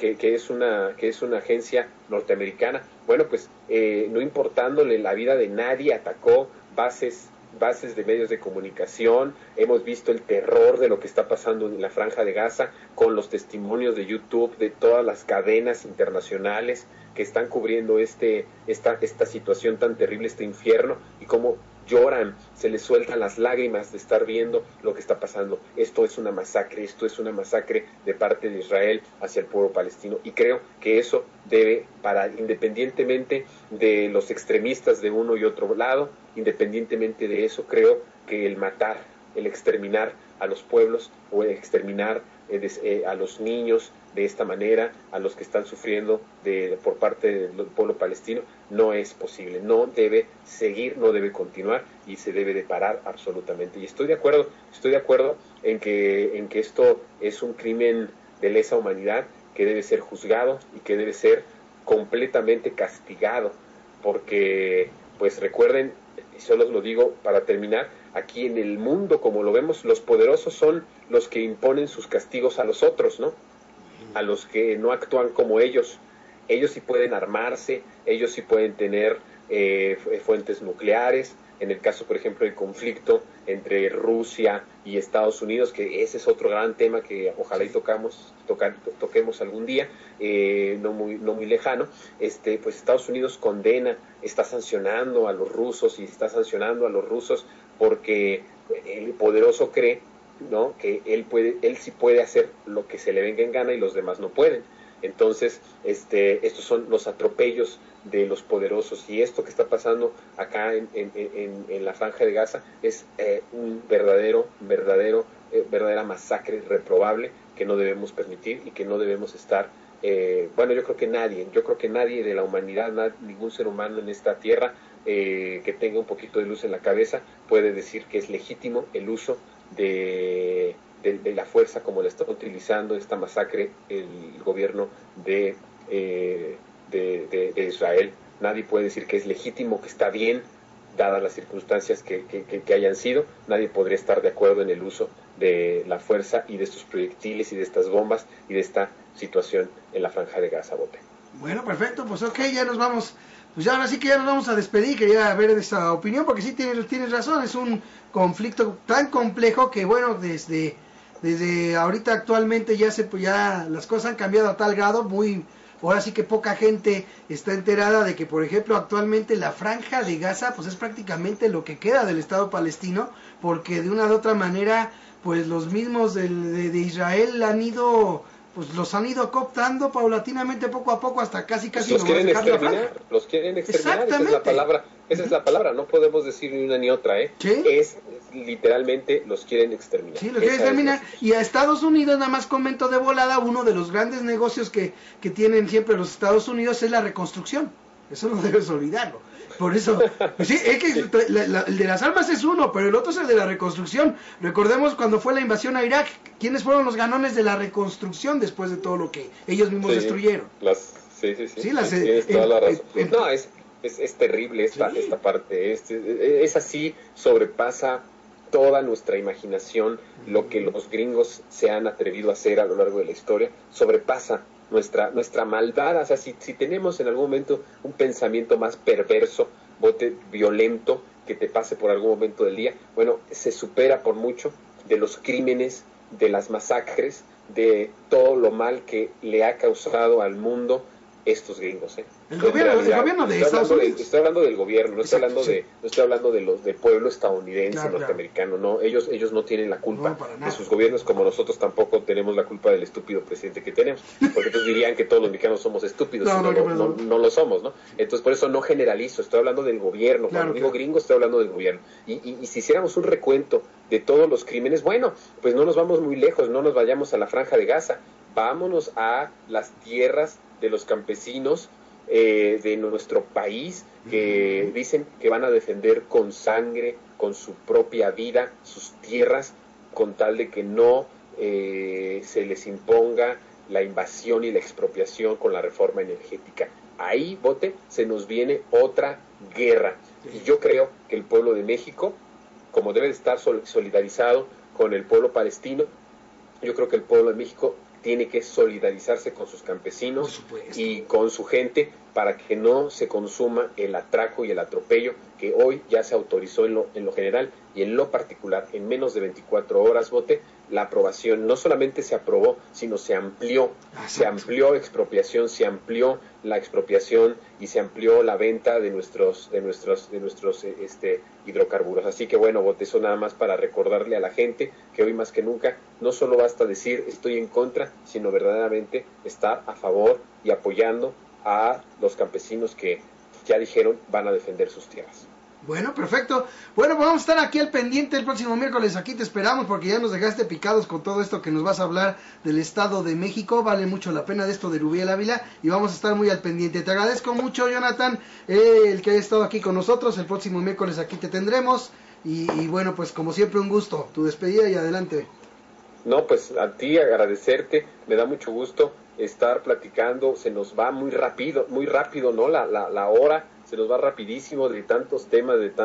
una agencia norteamericana. Bueno, pues no importándole la vida de nadie, atacó bases de medios de comunicación. Hemos visto el terror de lo que está pasando en la Franja de Gaza con los testimonios de YouTube de todas las cadenas internacionales que están cubriendo esta situación tan terrible, este infierno, y cómo lloran, se les sueltan las lágrimas de estar viendo lo que está pasando. Esto es una masacre de parte de Israel hacia el pueblo palestino, y creo que eso debe parar, independientemente de los extremistas de uno y otro lado. Independientemente de eso, creo que el matar, el exterminar a los pueblos o el exterminar a los niños de esta manera, a los que están sufriendo por parte del pueblo palestino, no es posible, no debe seguir, no debe continuar y se debe de parar absolutamente. Y estoy de acuerdo en que esto es un crimen de lesa humanidad que debe ser juzgado y que debe ser completamente castigado, porque pues recuerden, y solo lo digo para terminar, aquí en el mundo, como lo vemos, los poderosos son los que imponen sus castigos a los otros, ¿no? A los que no actúan como ellos. Ellos sí pueden armarse, ellos sí pueden tener fuentes nucleares. En el caso, por ejemplo, del conflicto entre Rusia y Estados Unidos, que ese es otro gran tema que ojalá y toquemos algún día, no muy lejano. Pues Estados Unidos está sancionando a los rusos porque el poderoso cree, ¿no?, que él sí puede hacer lo que se le venga en gana y los demás no pueden. Entonces, estos son los atropellos de los poderosos, y esto que está pasando acá en la Franja de Gaza es un verdadera masacre reprobable que no debemos permitir y que no debemos estar. Yo creo que nadie de la humanidad, ningún ser humano en esta tierra que tenga un poquito de luz en la cabeza puede decir que es legítimo el uso de la fuerza como la está utilizando esta masacre el gobierno de Israel. Nadie puede decir que es legítimo, que está bien, dadas las circunstancias que hayan sido. Nadie podría estar de acuerdo en el uso de la fuerza y de estos proyectiles y de estas bombas y de esta situación en la Franja de Gaza, Bote. Bueno, perfecto, pues ok, ya nos vamos. Pues ya ahora sí que ya nos vamos a despedir. Quería ver esa opinión porque sí tienes razón, es un conflicto tan complejo que bueno, desde ahorita actualmente ya las cosas han cambiado a tal grado, ahora sí que poca gente está enterada de que, por ejemplo, actualmente la Franja de Gaza pues es prácticamente lo que queda del Estado palestino, porque de una u otra manera pues los mismos de Israel los han ido cooptando paulatinamente, poco a poco, hasta casi los quieren exterminar, esa es la palabra, no podemos decir ni una ni otra, ¿Sí? Es literalmente los quieren exterminar. Sí, los quieren exterminar, y a Estados Unidos, nada más comento de volada, uno de los grandes negocios que tienen siempre los Estados Unidos es la reconstrucción, eso no debes olvidarlo. Por eso, sí, es que el de las armas es uno, pero el otro es el de la reconstrucción. Recordemos cuando fue la invasión a Irak, ¿quiénes fueron los ganones de la reconstrucción después de todo lo que ellos mismos destruyeron? Tienes toda la razón. Es terrible esta parte. Es así, sobrepasa toda nuestra imaginación lo que los gringos se han atrevido a hacer a lo largo de la historia, sobrepasa nuestra maldad. O sea, si tenemos en algún momento un pensamiento más perverso, violento, que te pase por algún momento del día, bueno, se supera por mucho de los crímenes, de las masacres, de todo lo mal que le ha causado al mundo estos gringos. El gobierno de Estados Unidos. Estoy hablando del gobierno, no estoy hablando del pueblo estadounidense, norteamericano. No, ellos no tienen la culpa de sus gobiernos, como nosotros tampoco tenemos la culpa del estúpido presidente que tenemos, porque entonces dirían que todos los mexicanos somos estúpidos, no lo somos, ¿no? Entonces por eso no generalizo, estoy hablando del gobierno. Cuando digo gringo, estoy hablando del gobierno. Y si hiciéramos un recuento de todos los crímenes, bueno, pues no nos vamos muy lejos, no nos vayamos a la Franja de Gaza. vámonos a las tierras de los campesinos de nuestro país, que dicen que van a defender con sangre, con su propia vida, sus tierras, con tal de que no se les imponga la invasión y la expropiación con la reforma energética. Ahí, Bote, se nos viene otra guerra. Y yo creo que el pueblo de México, como debe de estar solidarizado con el pueblo palestino, yo creo que el pueblo de México tiene que solidarizarse con sus campesinos y con su gente para que no se consuma el atraco y el atropello que hoy ya se autorizó en lo general y en lo particular. En menos de 24 horas, Bote, la aprobación no solamente se aprobó, sino se amplió. Se amplió expropiación, se amplió la expropiación y se amplió la venta de nuestros hidrocarburos. Así que bueno, Bote, eso nada más para recordarle a la gente que hoy más que nunca no solo basta decir estoy en contra, sino verdaderamente estar a favor y apoyando a los campesinos que ya dijeron van a defender sus tierras. Bueno, perfecto. Bueno, pues vamos a estar aquí al pendiente el próximo miércoles. Aquí te esperamos porque ya nos dejaste picados con todo esto que nos vas a hablar del Estado de México. Vale mucho la pena de esto de Rubiel Ávila y vamos a estar muy al pendiente. Te agradezco mucho, Jonathan, el que haya estado aquí con nosotros. El próximo miércoles aquí te tendremos. Y bueno, pues como siempre un gusto. Tu despedida y adelante. No, pues a ti agradecerte. Me da mucho gusto estar platicando. Se nos va muy rápido, ¿no? La hora se nos va rapidísimo de tantos temas, de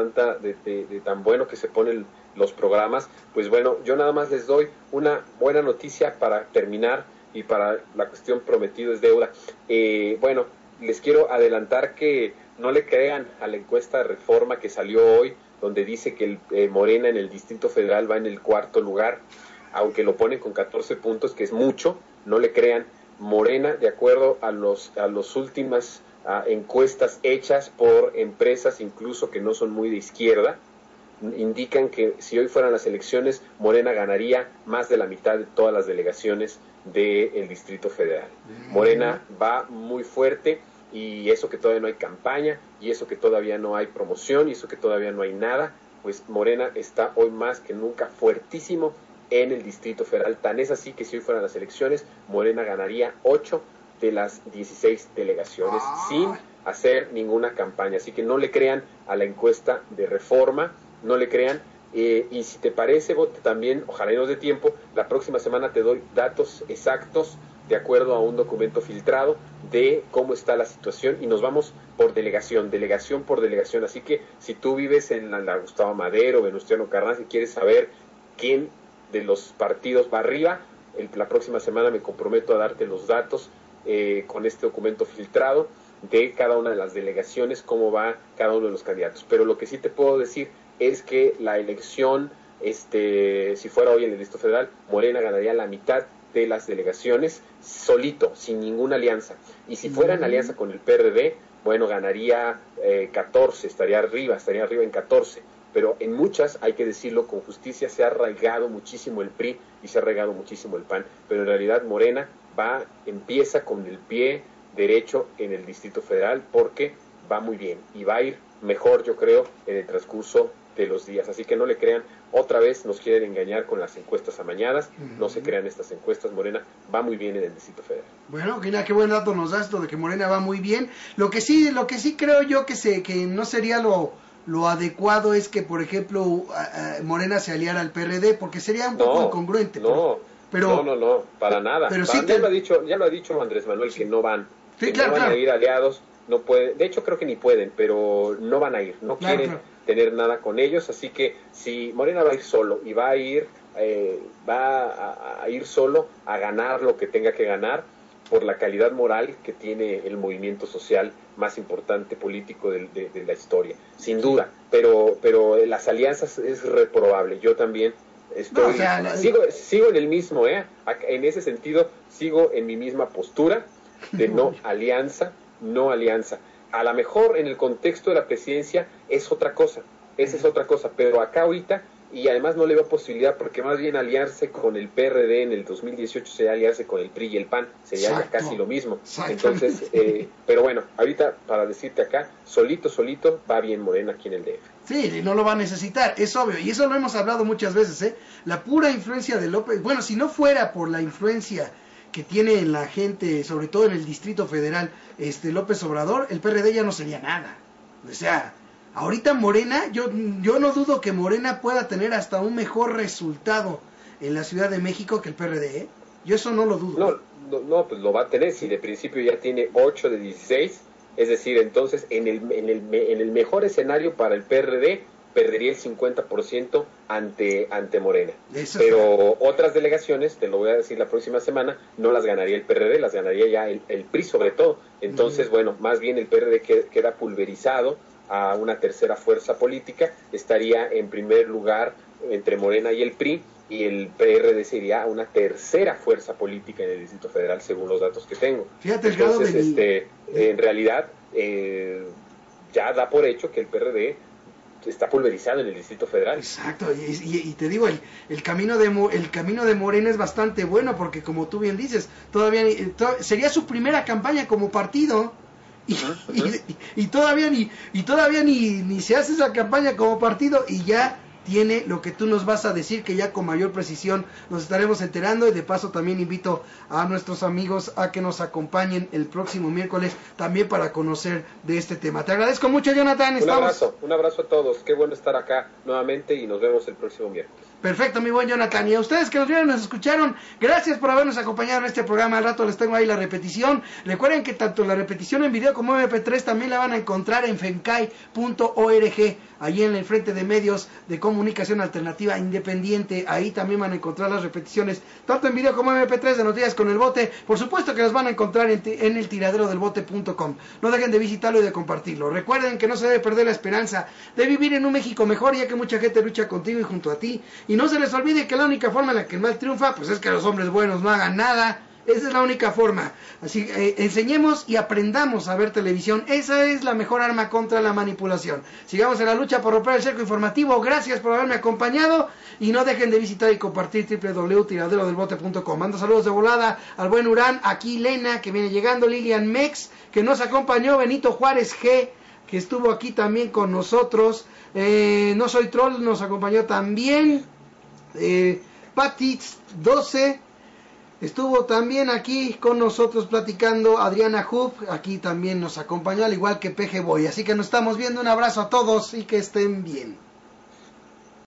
tan bueno que se ponen los programas. Pues bueno, yo nada más les doy una buena noticia para terminar y para la cuestión prometido es deuda. Bueno, les quiero adelantar que no le crean a la encuesta de Reforma que salió hoy, donde dice que Morena en el Distrito Federal va en el 4º lugar, aunque lo ponen con 14 puntos, que es mucho. No le crean. Morena, de acuerdo a los últimas encuestas hechas por empresas incluso que no son muy de izquierda, indican que si hoy fueran las elecciones, Morena ganaría más de la mitad de todas las delegaciones del Distrito Federal. Morena va muy fuerte, y eso que todavía no hay campaña, y eso que todavía no hay promoción, y eso que todavía no hay nada, pues Morena está hoy más que nunca fuertísimo en el Distrito Federal. Tan es así que si hoy fueran las elecciones, Morena ganaría 8 de las 16 delegaciones sin hacer ninguna campaña. Así que no le crean a la encuesta de Reforma, no le crean. Y si te parece, Bote, también, ojalá y nos dé tiempo, la próxima semana te doy datos exactos de acuerdo a un documento filtrado de cómo está la situación y nos vamos por delegación por delegación. Así que si tú vives en la Gustavo Madero, Venustiano Carranza y quieres saber quién de los partidos va arriba, la próxima semana me comprometo a darte los datos con este documento filtrado de cada una de las delegaciones, cómo va cada uno de los candidatos. Pero lo que sí te puedo decir es que la elección, si fuera hoy en el Distrito Federal, Morena ganaría la mitad de las delegaciones solito, sin ninguna alianza. Y si fuera en alianza con el PRD, bueno, ganaría 14, estaría arriba en 14. Pero en muchas, hay que decirlo con justicia, se ha arraigado muchísimo el PRI y se ha arraigado muchísimo el PAN. Pero en realidad Morena empieza con el pie derecho en el Distrito Federal porque va muy bien y va a ir mejor, yo creo, en el transcurso de los días. Así que no le crean, otra vez nos quieren engañar con las encuestas amañadas. No se crean estas encuestas. Morena va muy bien en el Distrito Federal. Bueno, mira qué buen dato nos da esto de que Morena va muy bien. Lo que sí creo yo que no sería lo adecuado es que, por ejemplo, Morena se aliara al PRD, porque sería un poco incongruente. No, para nada. Pero sí ya lo ha dicho Andrés Manuel, que no van. Sí, que no van a ir aliados, no pueden. De hecho, creo que ni pueden, pero no van a ir, no quieren tener nada con ellos. Así que si Morena va a ir solo y va a ir solo a ganar lo que tenga que ganar, por la calidad moral que tiene el movimiento social más importante político de la historia, sin duda, pero las alianzas es reprobable. Yo también estoy, sigo en el mismo, en ese sentido sigo en mi misma postura de no alianza. A lo mejor en el contexto de la presidencia es otra cosa, pero acá ahorita, y además no le veo posibilidad, porque más bien aliarse con el PRD en el 2018 sería aliarse con el PRI y el PAN, sería ya casi lo mismo. Entonces, pero bueno, ahorita para decirte acá, solito va bien Morena aquí en el DF. Sí, no lo va a necesitar, es obvio, y eso lo hemos hablado muchas veces, la pura influencia de López. Bueno, si no fuera por la influencia que tiene la gente, sobre todo en el Distrito Federal, López Obrador, el PRD ya no sería nada. O sea, ahorita Morena, yo no dudo que Morena pueda tener hasta un mejor resultado en la Ciudad de México que el PRD, ¿eh? Yo eso no lo dudo. No, pues lo va a tener, si de principio ya tiene 8 de 16, es decir, entonces en el mejor escenario para el PRD, perdería el 50% ante Morena. Pero otras delegaciones, te lo voy a decir la próxima semana, no las ganaría el PRD, las ganaría ya el PRI sobre todo. Entonces, bueno, más bien el PRD queda pulverizado a una tercera fuerza política, estaría en primer lugar entre Morena y el PRI, y el PRD sería una tercera fuerza política en el Distrito Federal, según los datos que tengo. Fíjate el grado de en realidad, ya da por hecho que el PRD está pulverizado en el Distrito Federal. Exacto, y te digo, el camino de Morena es bastante bueno, porque como tú bien dices, todavía sería su primera campaña como partido, y todavía ni se hace esa campaña como partido, y ya tiene lo que tú nos vas a decir, que ya con mayor precisión nos estaremos enterando. Y de paso también invito a nuestros amigos a que nos acompañen el próximo miércoles también para conocer de este tema. Te agradezco mucho, Jonathan. Un abrazo a todos, qué bueno estar acá nuevamente y nos vemos el próximo miércoles. Perfecto, mi buen Jonathan. Y a ustedes que nos vieron y nos escucharon, gracias por habernos acompañado en este programa. Al rato les tengo ahí la repetición. Recuerden que tanto la repetición en video como MP3 también la van a encontrar en fencai.org, allí en el Frente de Medios de Comunicación Alternativa Independiente. Ahí también van a encontrar las repeticiones, tanto en video como en MP3 de Noticias con el Bote. Por supuesto que las van a encontrar en el tiraderodelbote.com. No dejen de visitarlo y de compartirlo. Recuerden que no se debe perder la esperanza de vivir en un México mejor, ya que mucha gente lucha contigo y junto a ti. Y no se les olvide que la única forma en la que el mal triunfa, pues es que los hombres buenos no hagan nada. Esa es la única forma. Así enseñemos y aprendamos a ver televisión. Esa es la mejor arma contra la manipulación. Sigamos en la lucha por romper el cerco informativo. Gracias por haberme acompañado. Y no dejen de visitar y compartir www.tiraderodelbote.com. Mando saludos de volada al buen Urán, aquí Lena, que viene llegando, Lilian Mex, que nos acompañó, Benito Juárez G, que estuvo aquí también con nosotros. No Soy Troll nos acompañó también. Patix 12 estuvo también aquí con nosotros platicando. Adriana Hub aquí también nos acompañó, al igual que PG Boy. Así que nos estamos viendo. Un abrazo a todos y que estén bien.